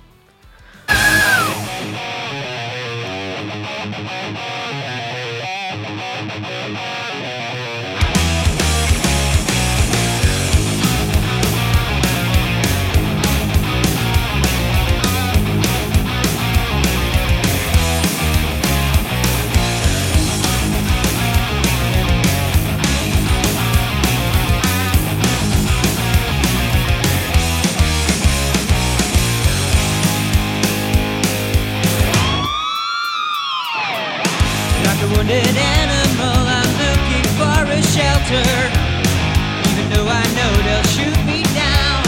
Like a wounded animal, I'm looking for a shelter. Even though I know they'll shoot me down.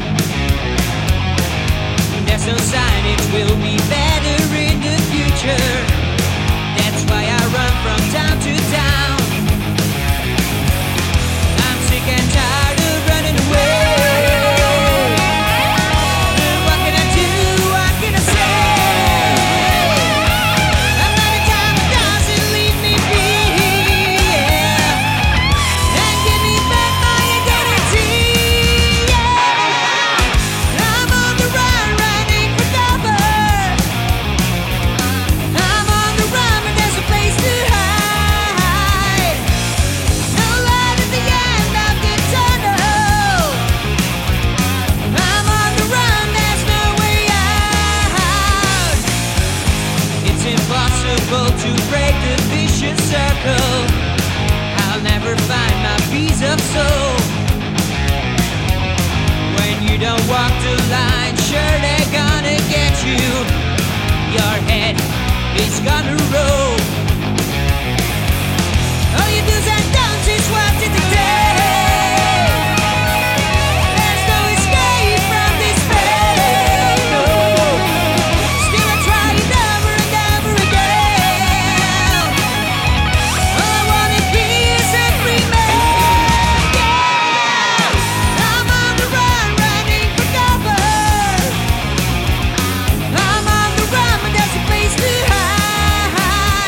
There's no sign it will be better in the future. That's why I run from town to town. I'm sick and tired of running away. What can I do? What can I say? Another time it doesn't leave me be, yeah. And give me back my identity, yeah. I'm on the run, running for cover. I'm on the run, but there's a place to hide. No light at the end of the tunnel. I'm on the run, there's no way out. It's impossible to break the vicious circle. I'll never find my peace of soul. When you don't walk the line, sure they're gonna get you. Your head is gonna roll. All you do's and don'ts is what it takes. There's no escape from this fate, no. Still I try it over and over again. All I wanna be is a free man, yeah. I'm on the run, running for cover. I'm on the run, but there's a place to hide.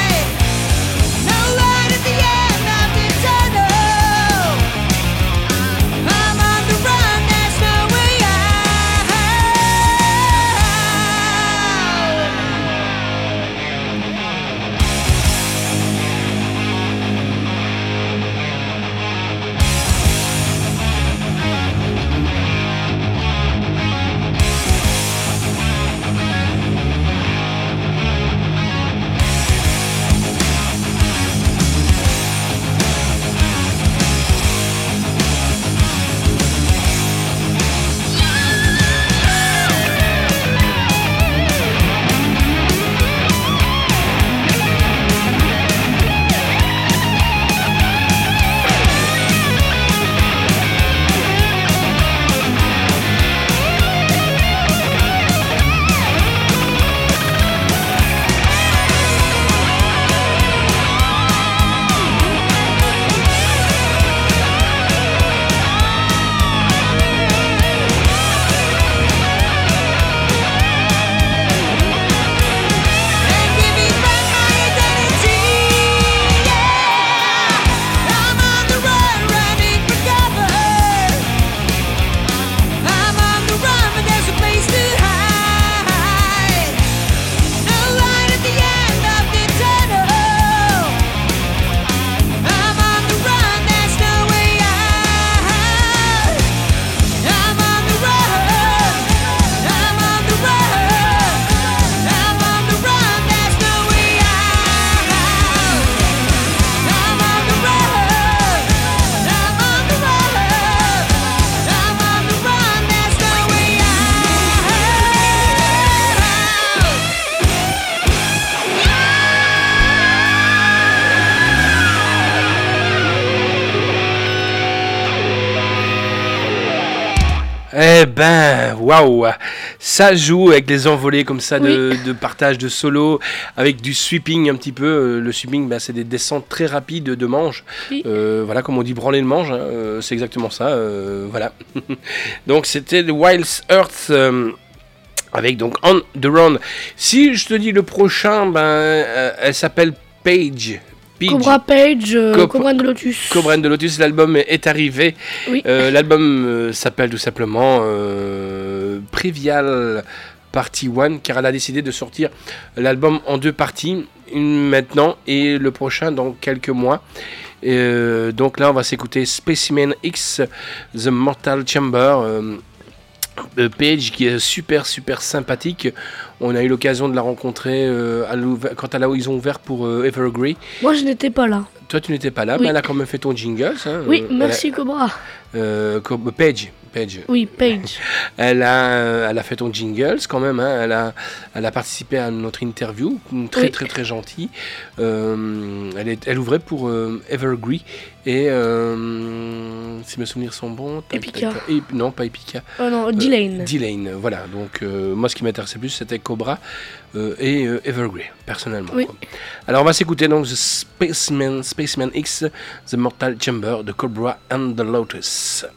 Eh ben, waouh, ça joue avec les envolées comme ça de, Oui. de partage de solo, avec du sweeping un petit peu. Euh, Le sweeping, ben, c'est des descentes très rapides de manche. Oui. Euh, voilà, comme on dit branler le manche, hein, euh, c'est exactement ça. euh, voilà. Donc c'était The Wild Earth. euh, avec donc On the Run. Si je te dis le prochain, ben, euh, elle s'appelle Page. Page. Cobra Page, euh, Cop- Cobra de Lotus. Cobra and the Lotus, l'album est arrivé. Oui. Euh, l'album euh, s'appelle tout simplement euh, Privial Party one, car elle a décidé de sortir l'album en deux parties, une maintenant et le prochain dans quelques mois. Euh, donc là, on va s'écouter Specimen X, The Mortal Chamber. euh, euh, Page qui est super super sympathique. On a eu l'occasion de la rencontrer euh, à l'ouver- quand elle a- ils ont ouvert pour euh, Evergrey. Moi, je n'étais pas là. Toi, tu n'étais pas là, Oui. mais elle a quand même fait ton jingle. Hein. Oui, Euh, merci Cobra. elle a- euh, comme- Page. Page. Oui, Page. Elle a, euh, elle a fait ton jingles quand même. Hein. Elle, a, elle a participé à notre interview. Très, Oui. très, très gentille. Euh, elle, est, elle ouvrait pour euh, Evergrey. Et euh, si mes souvenirs sont bons. tac, Epica. tac, tac. Et- non, pas Epica. Oh non, D-Lane. D-Lane, voilà. Donc, euh, moi, ce qui m'intéressait plus, c'était Cobra euh, et euh, Evergrey, personnellement. Oui. quoi. Alors, on va s'écouter donc The Spaceman, Spaceman X, The Mortal Chamber de Cobra and the Lotus.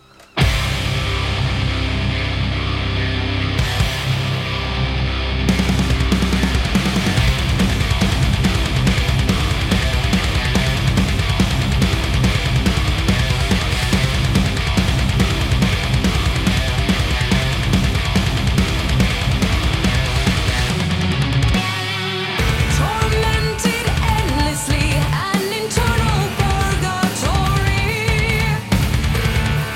Tormented endlessly, an internal purgatory.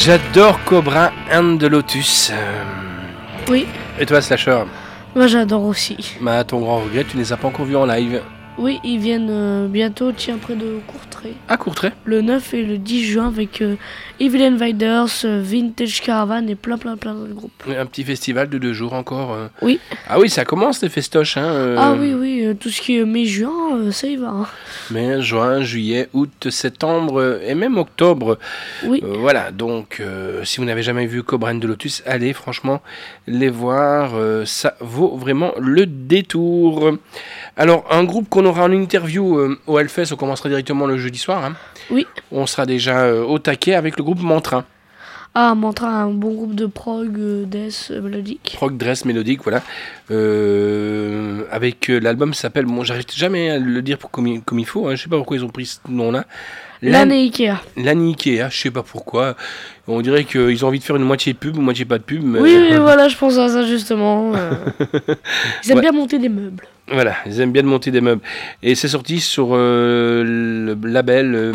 J'adore Cobra and the Lotus. Euh, Oui, Et toi, Slasher? moi j'adore aussi. Bah, ton grand regret, tu ne les as pas encore vus en live. Oui, ils viennent euh, bientôt, tiens, près de Courtrai. À Courtrai. Le neuf et le dix juin avec euh, Evil Invaders, euh, Vintage Caravan et plein plein plein d'autres groupes. Un petit festival de deux jours encore. euh. Oui. Ah oui, ça commence les festoches. Hein, euh, Ah oui, oui, euh, tout ce qui est mai-juin, euh, ça y va. hein. Mai, juin, juillet, août, septembre euh, et même octobre. Oui. Euh, voilà, donc euh, si vous n'avez jamais vu Cobra and the Lotus, allez franchement les voir. euh, ça vaut vraiment le détour. Alors, un groupe qu'on aura en interview euh, au Hellfest, on commencera directement le jeudi soir. hein. Oui. On sera déjà euh, au taquet avec le groupe Mantra. Ah, Mantra, un bon groupe de prog, euh, death, euh, mélodique. Prog dress mélodique, voilà. Euh, avec euh, l'album s'appelle, bon, j'arrive jamais à le dire pour comme, il- comme il faut, hein, je sais pas pourquoi ils ont pris ce nom-là. L'année Ikea. L'année Ikea, je sais pas pourquoi. On dirait qu'ils ont envie de faire une moitié de pub, ou moitié pas de pub. Mais... Oui, oui, voilà, je pense à ça justement. euh. Ils aiment Ouais. bien monter des meubles. Voilà, ils aiment bien de monter des meubles. Et c'est sorti sur euh, le label euh,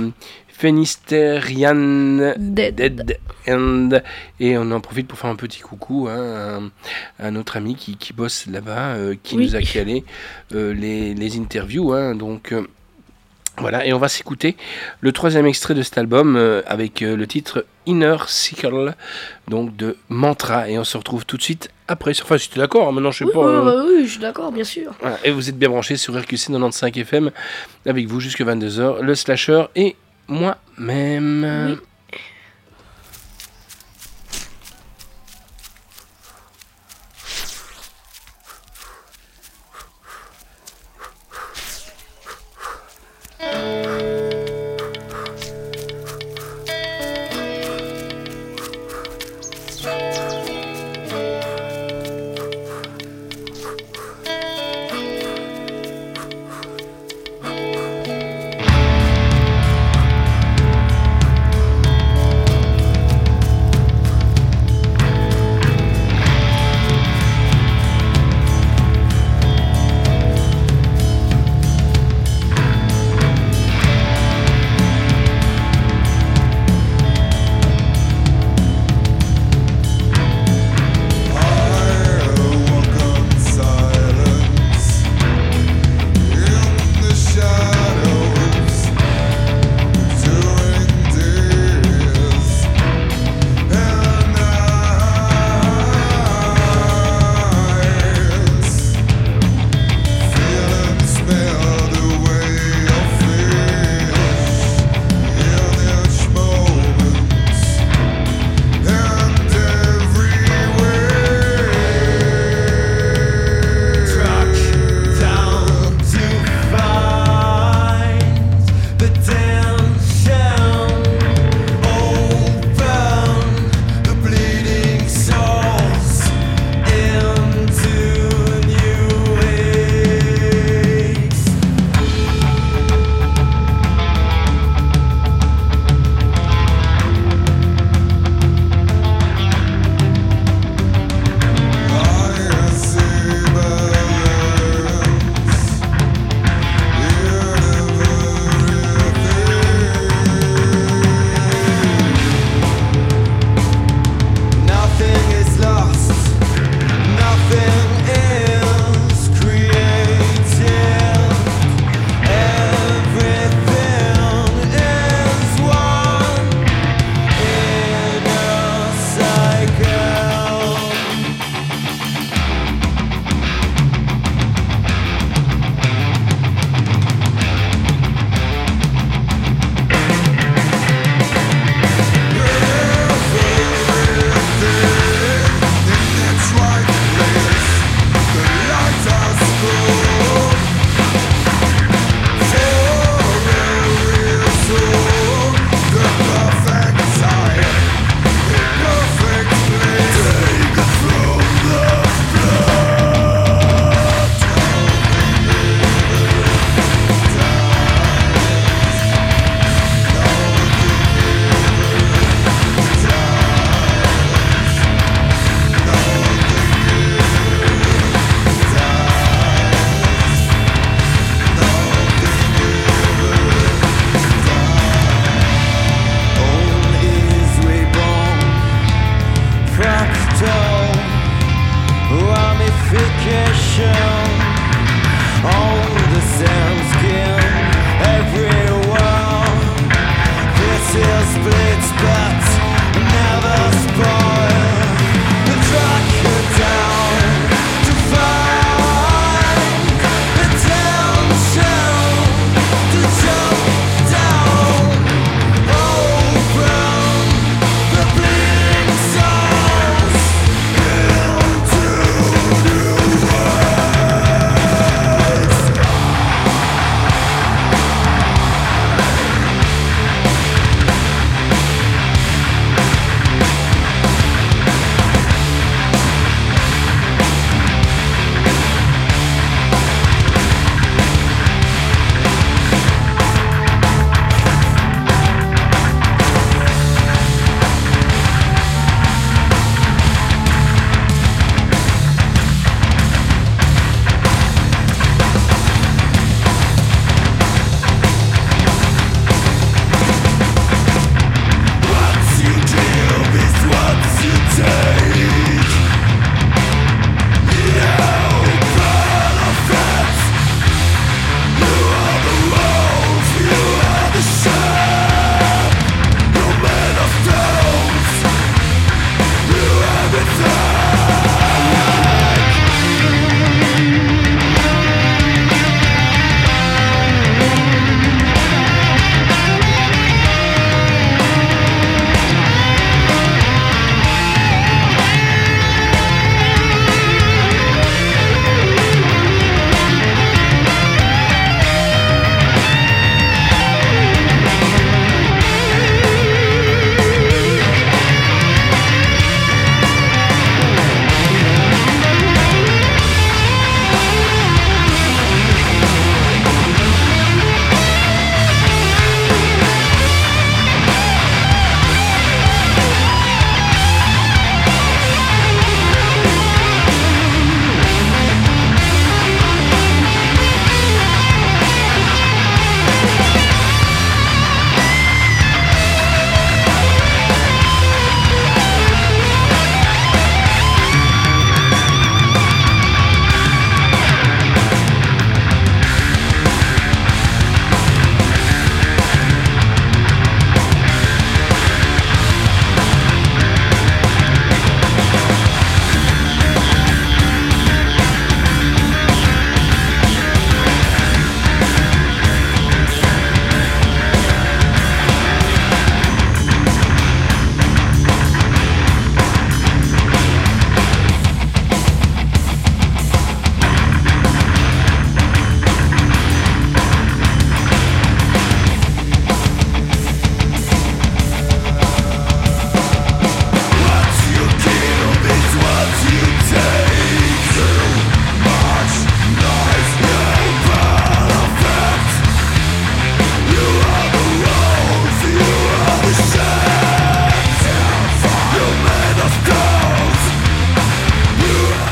Fenisterian Dead. Dead End. Et on en profite pour faire un petit coucou hein, à, à notre ami qui, qui bosse là-bas, euh, qui Oui. nous a calé euh, les, les interviews. hein. donc euh, voilà, et on va s'écouter le troisième extrait de cet album euh, avec euh, le titre Inner Circle, donc de Mantra. Et on se retrouve tout de suite après. Enfin, si tu es d'accord, hein, maintenant je sais Oui, pas. oui, euh, bah oui, je suis d'accord, bien sûr. voilà. Et vous êtes bien branchés sur R Q C quatre-vingt-quinze F M avec vous jusqu'à vingt-deux heures, le Slasher et moi-même. Oui. Thank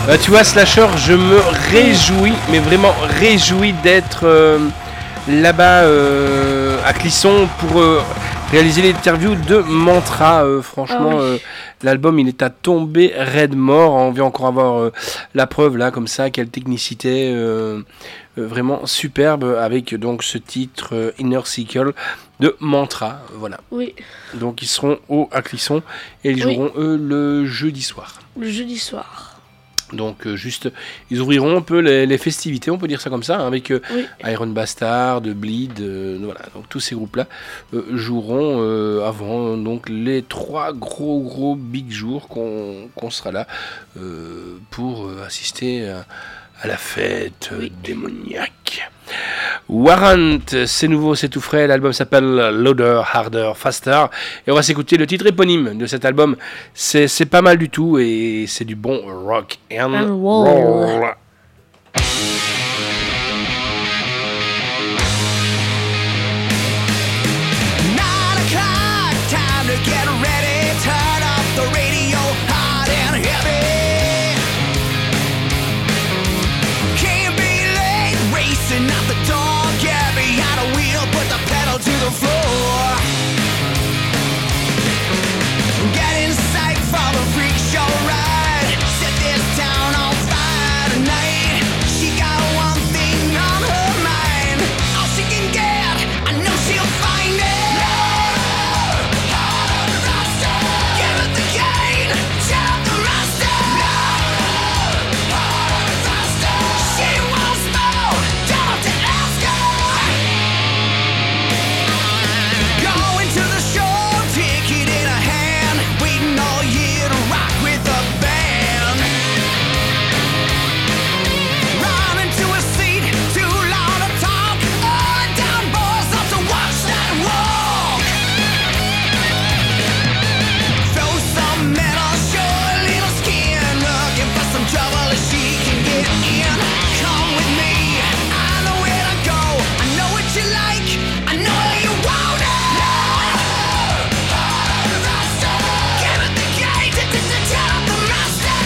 Euh, tu vois, Slasher, je me réjouis, mais vraiment réjouis d'être euh, là-bas euh, à Clisson pour euh, réaliser l'interview de Mantra. Euh, franchement, Ah oui. euh, l'album il est à tomber raide mort. On vient encore avoir euh, la preuve là, comme ça, quelle technicité euh, euh, vraiment superbe avec donc ce titre euh, Inner Cycle de Mantra. Voilà. Oui, Donc ils seront au à Clisson et ils Oui. joueront eux le jeudi soir. le jeudi soir. Donc euh, juste, ils ouvriront un peu les, les festivités, on peut dire ça comme ça, hein, avec euh, Oui. Iron Bastard, Bleed, euh, voilà. Donc tous ces groupes-là euh, joueront euh, avant donc les trois gros gros big jours qu'on qu'on sera là euh, pour euh, assister à, à la fête euh, Oui. démoniaque. Warrant, c'est nouveau, c'est tout frais. L'album s'appelle Louder, Harder, Faster. Et on va s'écouter le titre éponyme de cet album. C'est c'est pas mal du tout et c'est du bon rock and And roll. roll. Nine o'clock, time to get ready. Turn up the radio hard and heavy. Can't be late, racing out the door. Get behind a wheel, put the pedal to the floor. Get in sight for the freak show ride. Set this town on fire tonight. She got one thing on her mind. All she can get, I know she'll find it. Give it the gain, tell the master. She wants more, don't have to ask her. Going to the show, ticket in a hand, waiting all year to rock with a band. Running to a seat, too loud to talk. All the down boys up to watch that walk. Throw some metal, show a little skin. Looking for some trouble if she can get in. Come with me, I know where to go. I know what you like, I know how you want it. Give it the gate, t- t- t- tell the master.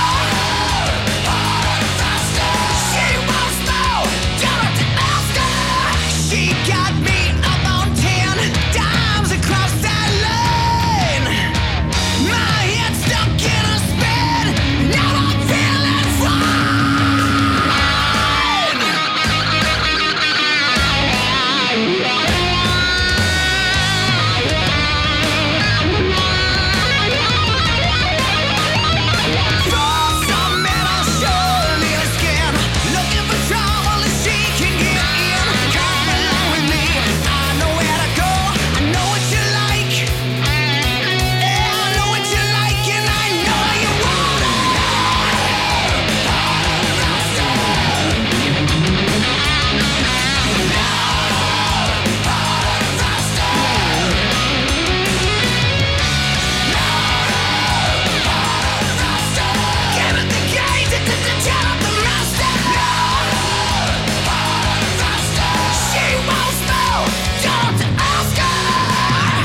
She wants more, don't have to ask her. She got me up on ten dimes across that line. My head's stuck in a spin, now I'm feeling fine. Throw some metal, show a little skin. Looking for trouble if she can get in. Come along with me, I know where to go. I know what you like. Yeah, I know what you like, and I know how you want it. Give it the gate, t- t- t- tell the master. She wants more, don't ask her.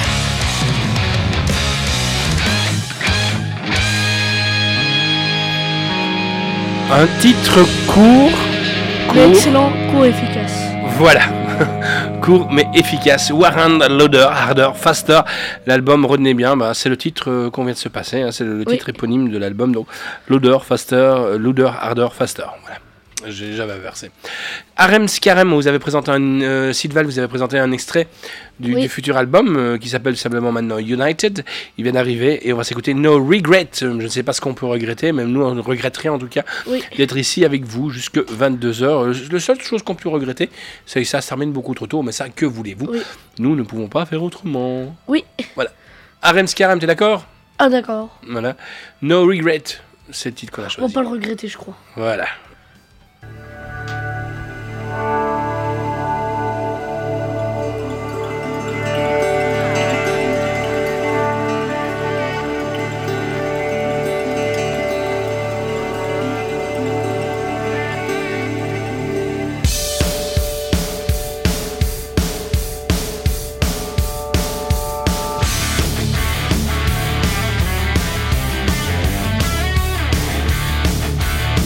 Un titre court, Mais court, excellent, court, efficace. voilà, court mais efficace. Warrant, Louder, Harder, Faster. L'album, retenez bien, bah, c'est le titre euh, qu'on vient de se passer. hein, c'est le, le Oui. titre éponyme de l'album. Donc, Louder, Faster, euh, Louder, Harder, Faster. Voilà. J'ai- J'avais versé. Arem Scarem, vous avez présenté un euh, Sidval, vous avez présenté un extrait du, Oui. du futur album euh, qui s'appelle tout simplement maintenant United. Il vient d'arriver et on va s'écouter No Regret. Euh, Je ne sais pas ce qu'on peut regretter, même nous on regretterait en tout cas Oui. d'être ici avec vous jusque vingt-deux heures. Euh, La seule chose qu'on peut regretter, c'est que ça se termine beaucoup trop tôt, mais ça, que voulez-vous Oui. Nous ne pouvons pas faire autrement. Oui. Arem Scarem, t'es d'accord Ah d'accord. Voilà. No Regret, c'est le titre qu'on a On va choisi. pas le regretter, je crois. Voilà. Give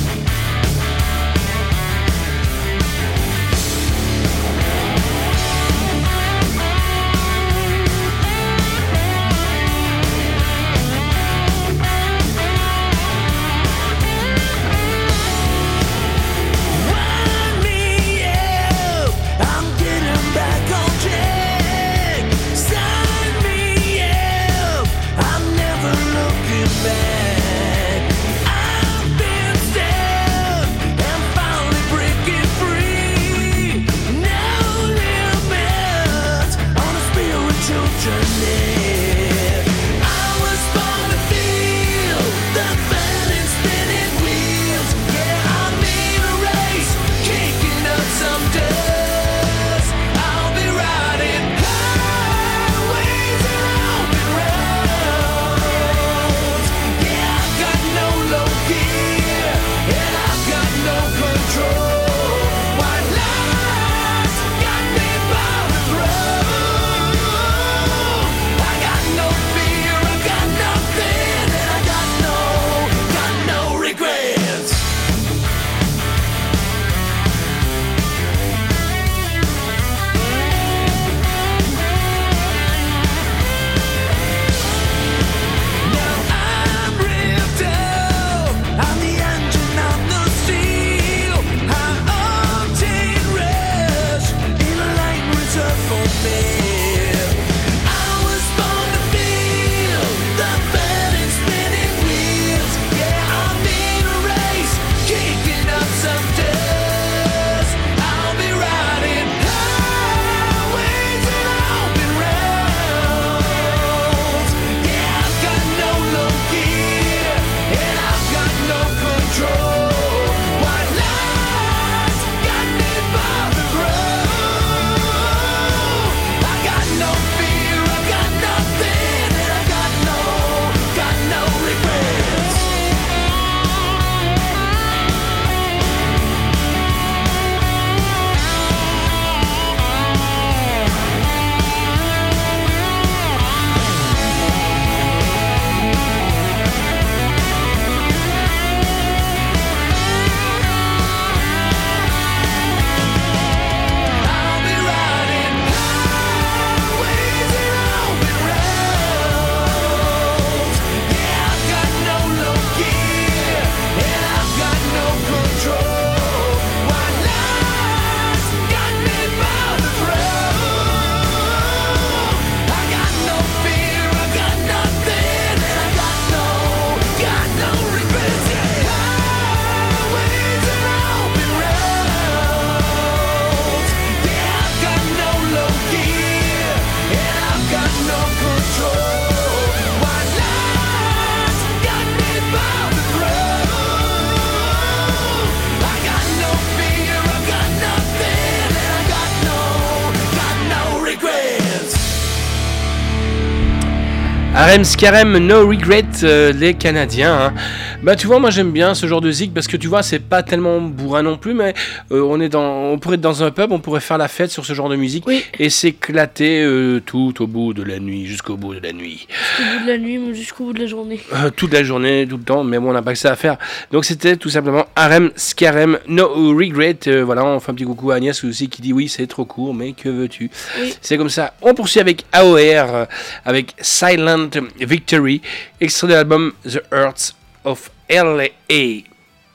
R M Scarem, No Regret, euh, les Canadiens. Hein. Bah tu vois, moi j'aime bien ce genre de zig parce que tu vois, c'est pas tellement bourrin non plus, mais euh, on est dans, on pourrait être dans un pub, on pourrait faire la fête sur ce genre de musique Oui. et s'éclater euh, tout au bout de la nuit, jusqu'au bout de la nuit, Jusqu'au bout de la nuit, mais jusqu'au bout de la journée. Euh, toute la journée, tout le temps. Mais bon, on n'a pas que ça à faire. Donc c'était tout simplement R M Scarem, No Regret. Euh, voilà, on fait un petit coucou à Agnès aussi qui dit oui, c'est trop court, mais que veux-tu? Oui. C'est comme ça. On poursuit avec A O R, euh, avec Silent Victory, extrait de l'album The Hearts of L A.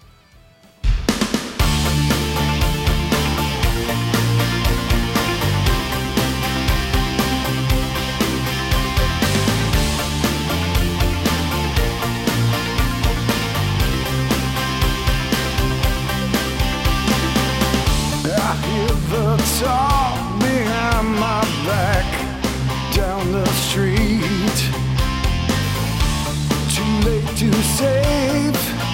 I hear the talk behind my back down the street. Too late to save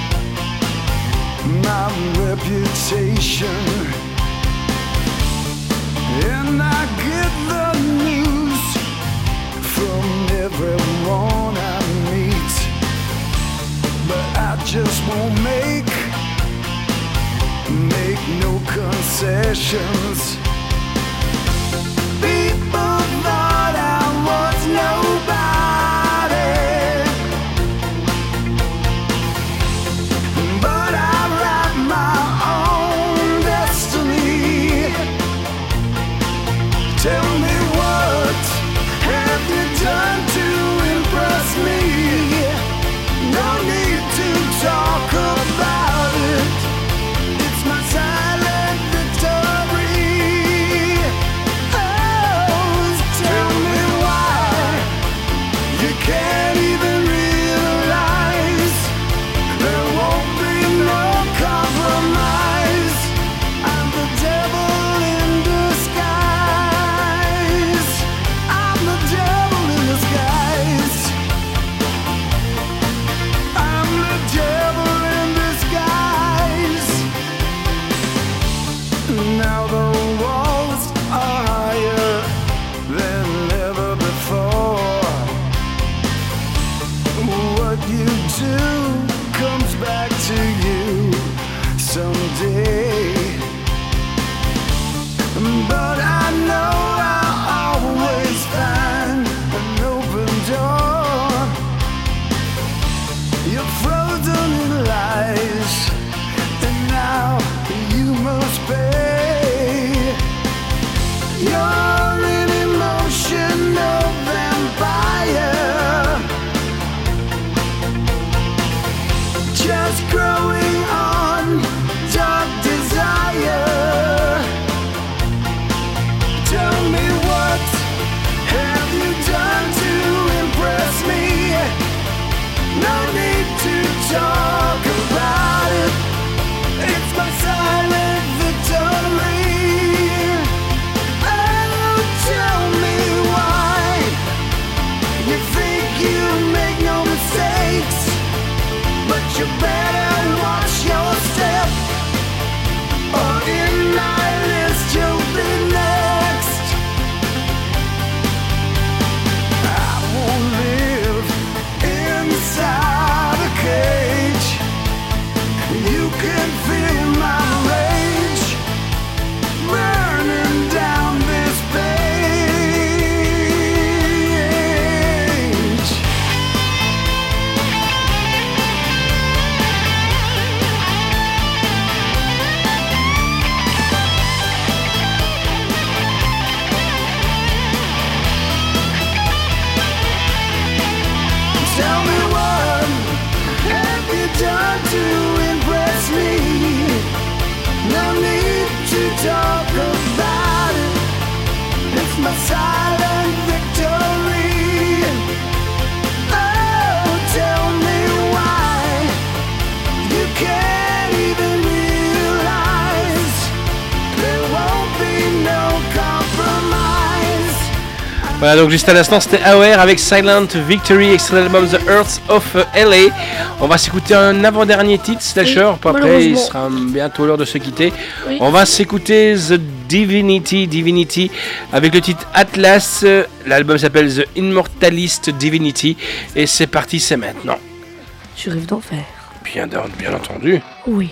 my reputation. And I get the news from everyone I meet. But I just won't make make no concessions. People thought I was nobody, but I write my own destiny. Tell me what have you done to impress me? No need to talk about it. It's my silent victory. Oh, tell me why you can't even realize there won't be no compromise. I'm the devil in disguise. I'm the devil in disguise. I'm the devil in disguise. Now the walls are higher than ever before. What you do comes back to you someday. But I know I'll always find an open door. You're frozen in lies, and now you must pay. You're an emotional vampire, just growing on dark desire. Tell me what have you done to impress me? No need to talk about it. It's my silent victory. Oh, tell me why you think you make no mistakes, but you better watch your step, or in my list you'll be next. I won't live inside a cage. You can feel my rage burning down this page. Tell me what have you done to impress me? No need to talk about it. It's my silent victory. Oh, tell me why you can't even realize there won't be no compromise. Voilà, donc juste à l'instant, c'était A O R avec Silent Victory, extrait de l'album The Hearts of L A. On va s'écouter un avant-dernier titre, Slasher. Oui, Puis après, il malheureusement. sera bientôt l'heure de se quitter. Oui. On va s'écouter The Divinity, Divinity, avec le titre Atlas. L'album s'appelle The Immortalist Divinity. Et c'est parti, c'est maintenant. Tu rêves d'enfer. Bien, bien entendu. Oui.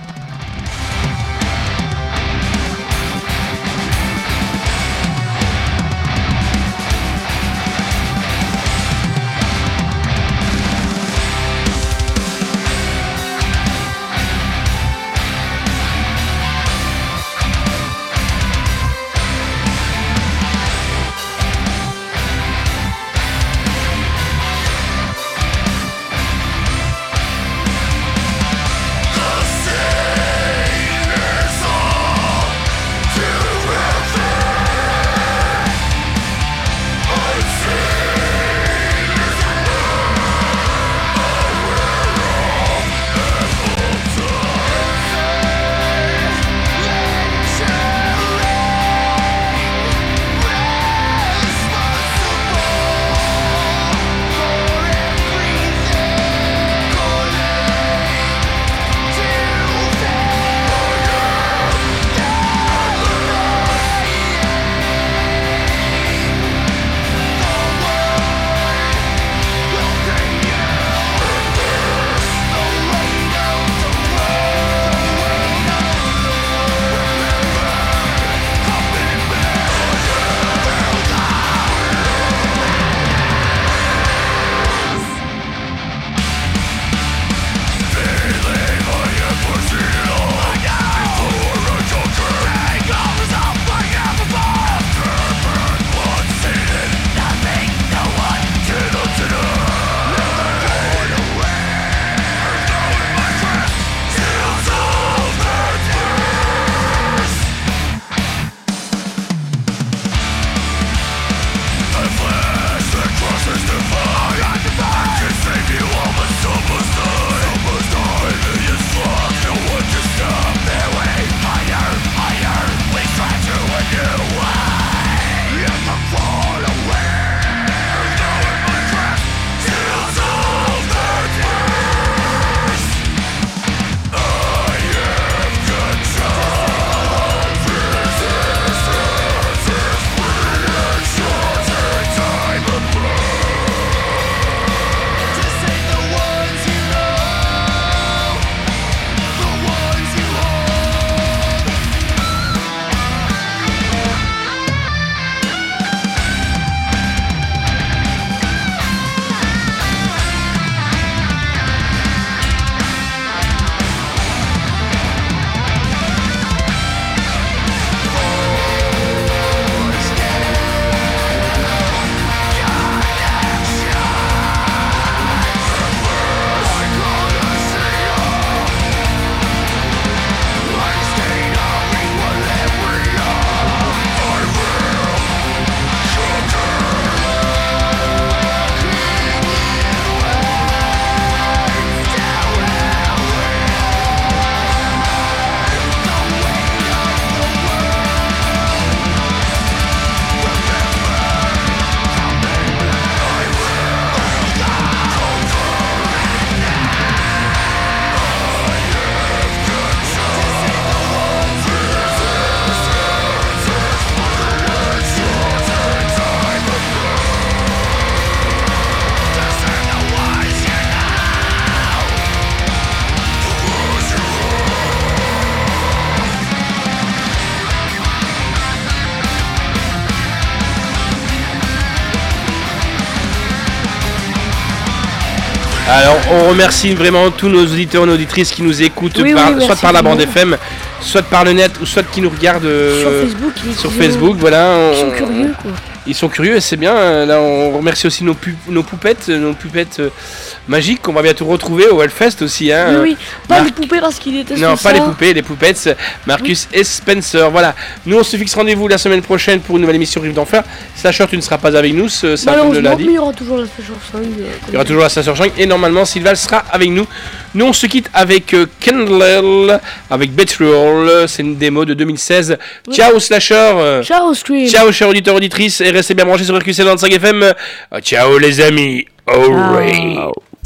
Alors on remercie vraiment tous nos auditeurs et nos auditrices qui nous écoutent Oui, par, oui, soit par la bande vraiment. F M, soit par le net ou soit qui nous regardent euh, Sur Facebook, ils sur sont- Facebook, voilà. on- Ils sont curieux, quoi. Ils sont curieux et c'est bien. Là, on remercie aussi nos, pu- nos poupettes, nos poupettes euh, magiques qu'on va bientôt retrouver au Hellfest aussi. Hein. Oui, oui. Pas Marc- les poupées parce qu'il était Non, pas les poupées, les poupettes, Marcus et Spencer. Voilà. Nous, on se fixe rendez-vous la semaine prochaine pour une nouvelle émission Rive d'Enfer. Slasher, tu ne seras pas avec nous, ce samedi de Malheureusement, lundi. mais il y aura toujours la Slasher cinq. Il y aura toujours la Slasher cinq et normalement Sylval sera avec nous. Nous on se quitte avec euh, Kendall, avec Betrayal, c'est une démo de deux mille seize. Oui. Ciao Slasher. euh, Ciao Scream. Ciao chers auditeurs auditrices et restez bien branchés sur R Q C vingt-cinq F M. Euh, Ciao les amis. Au revoir. Ciao.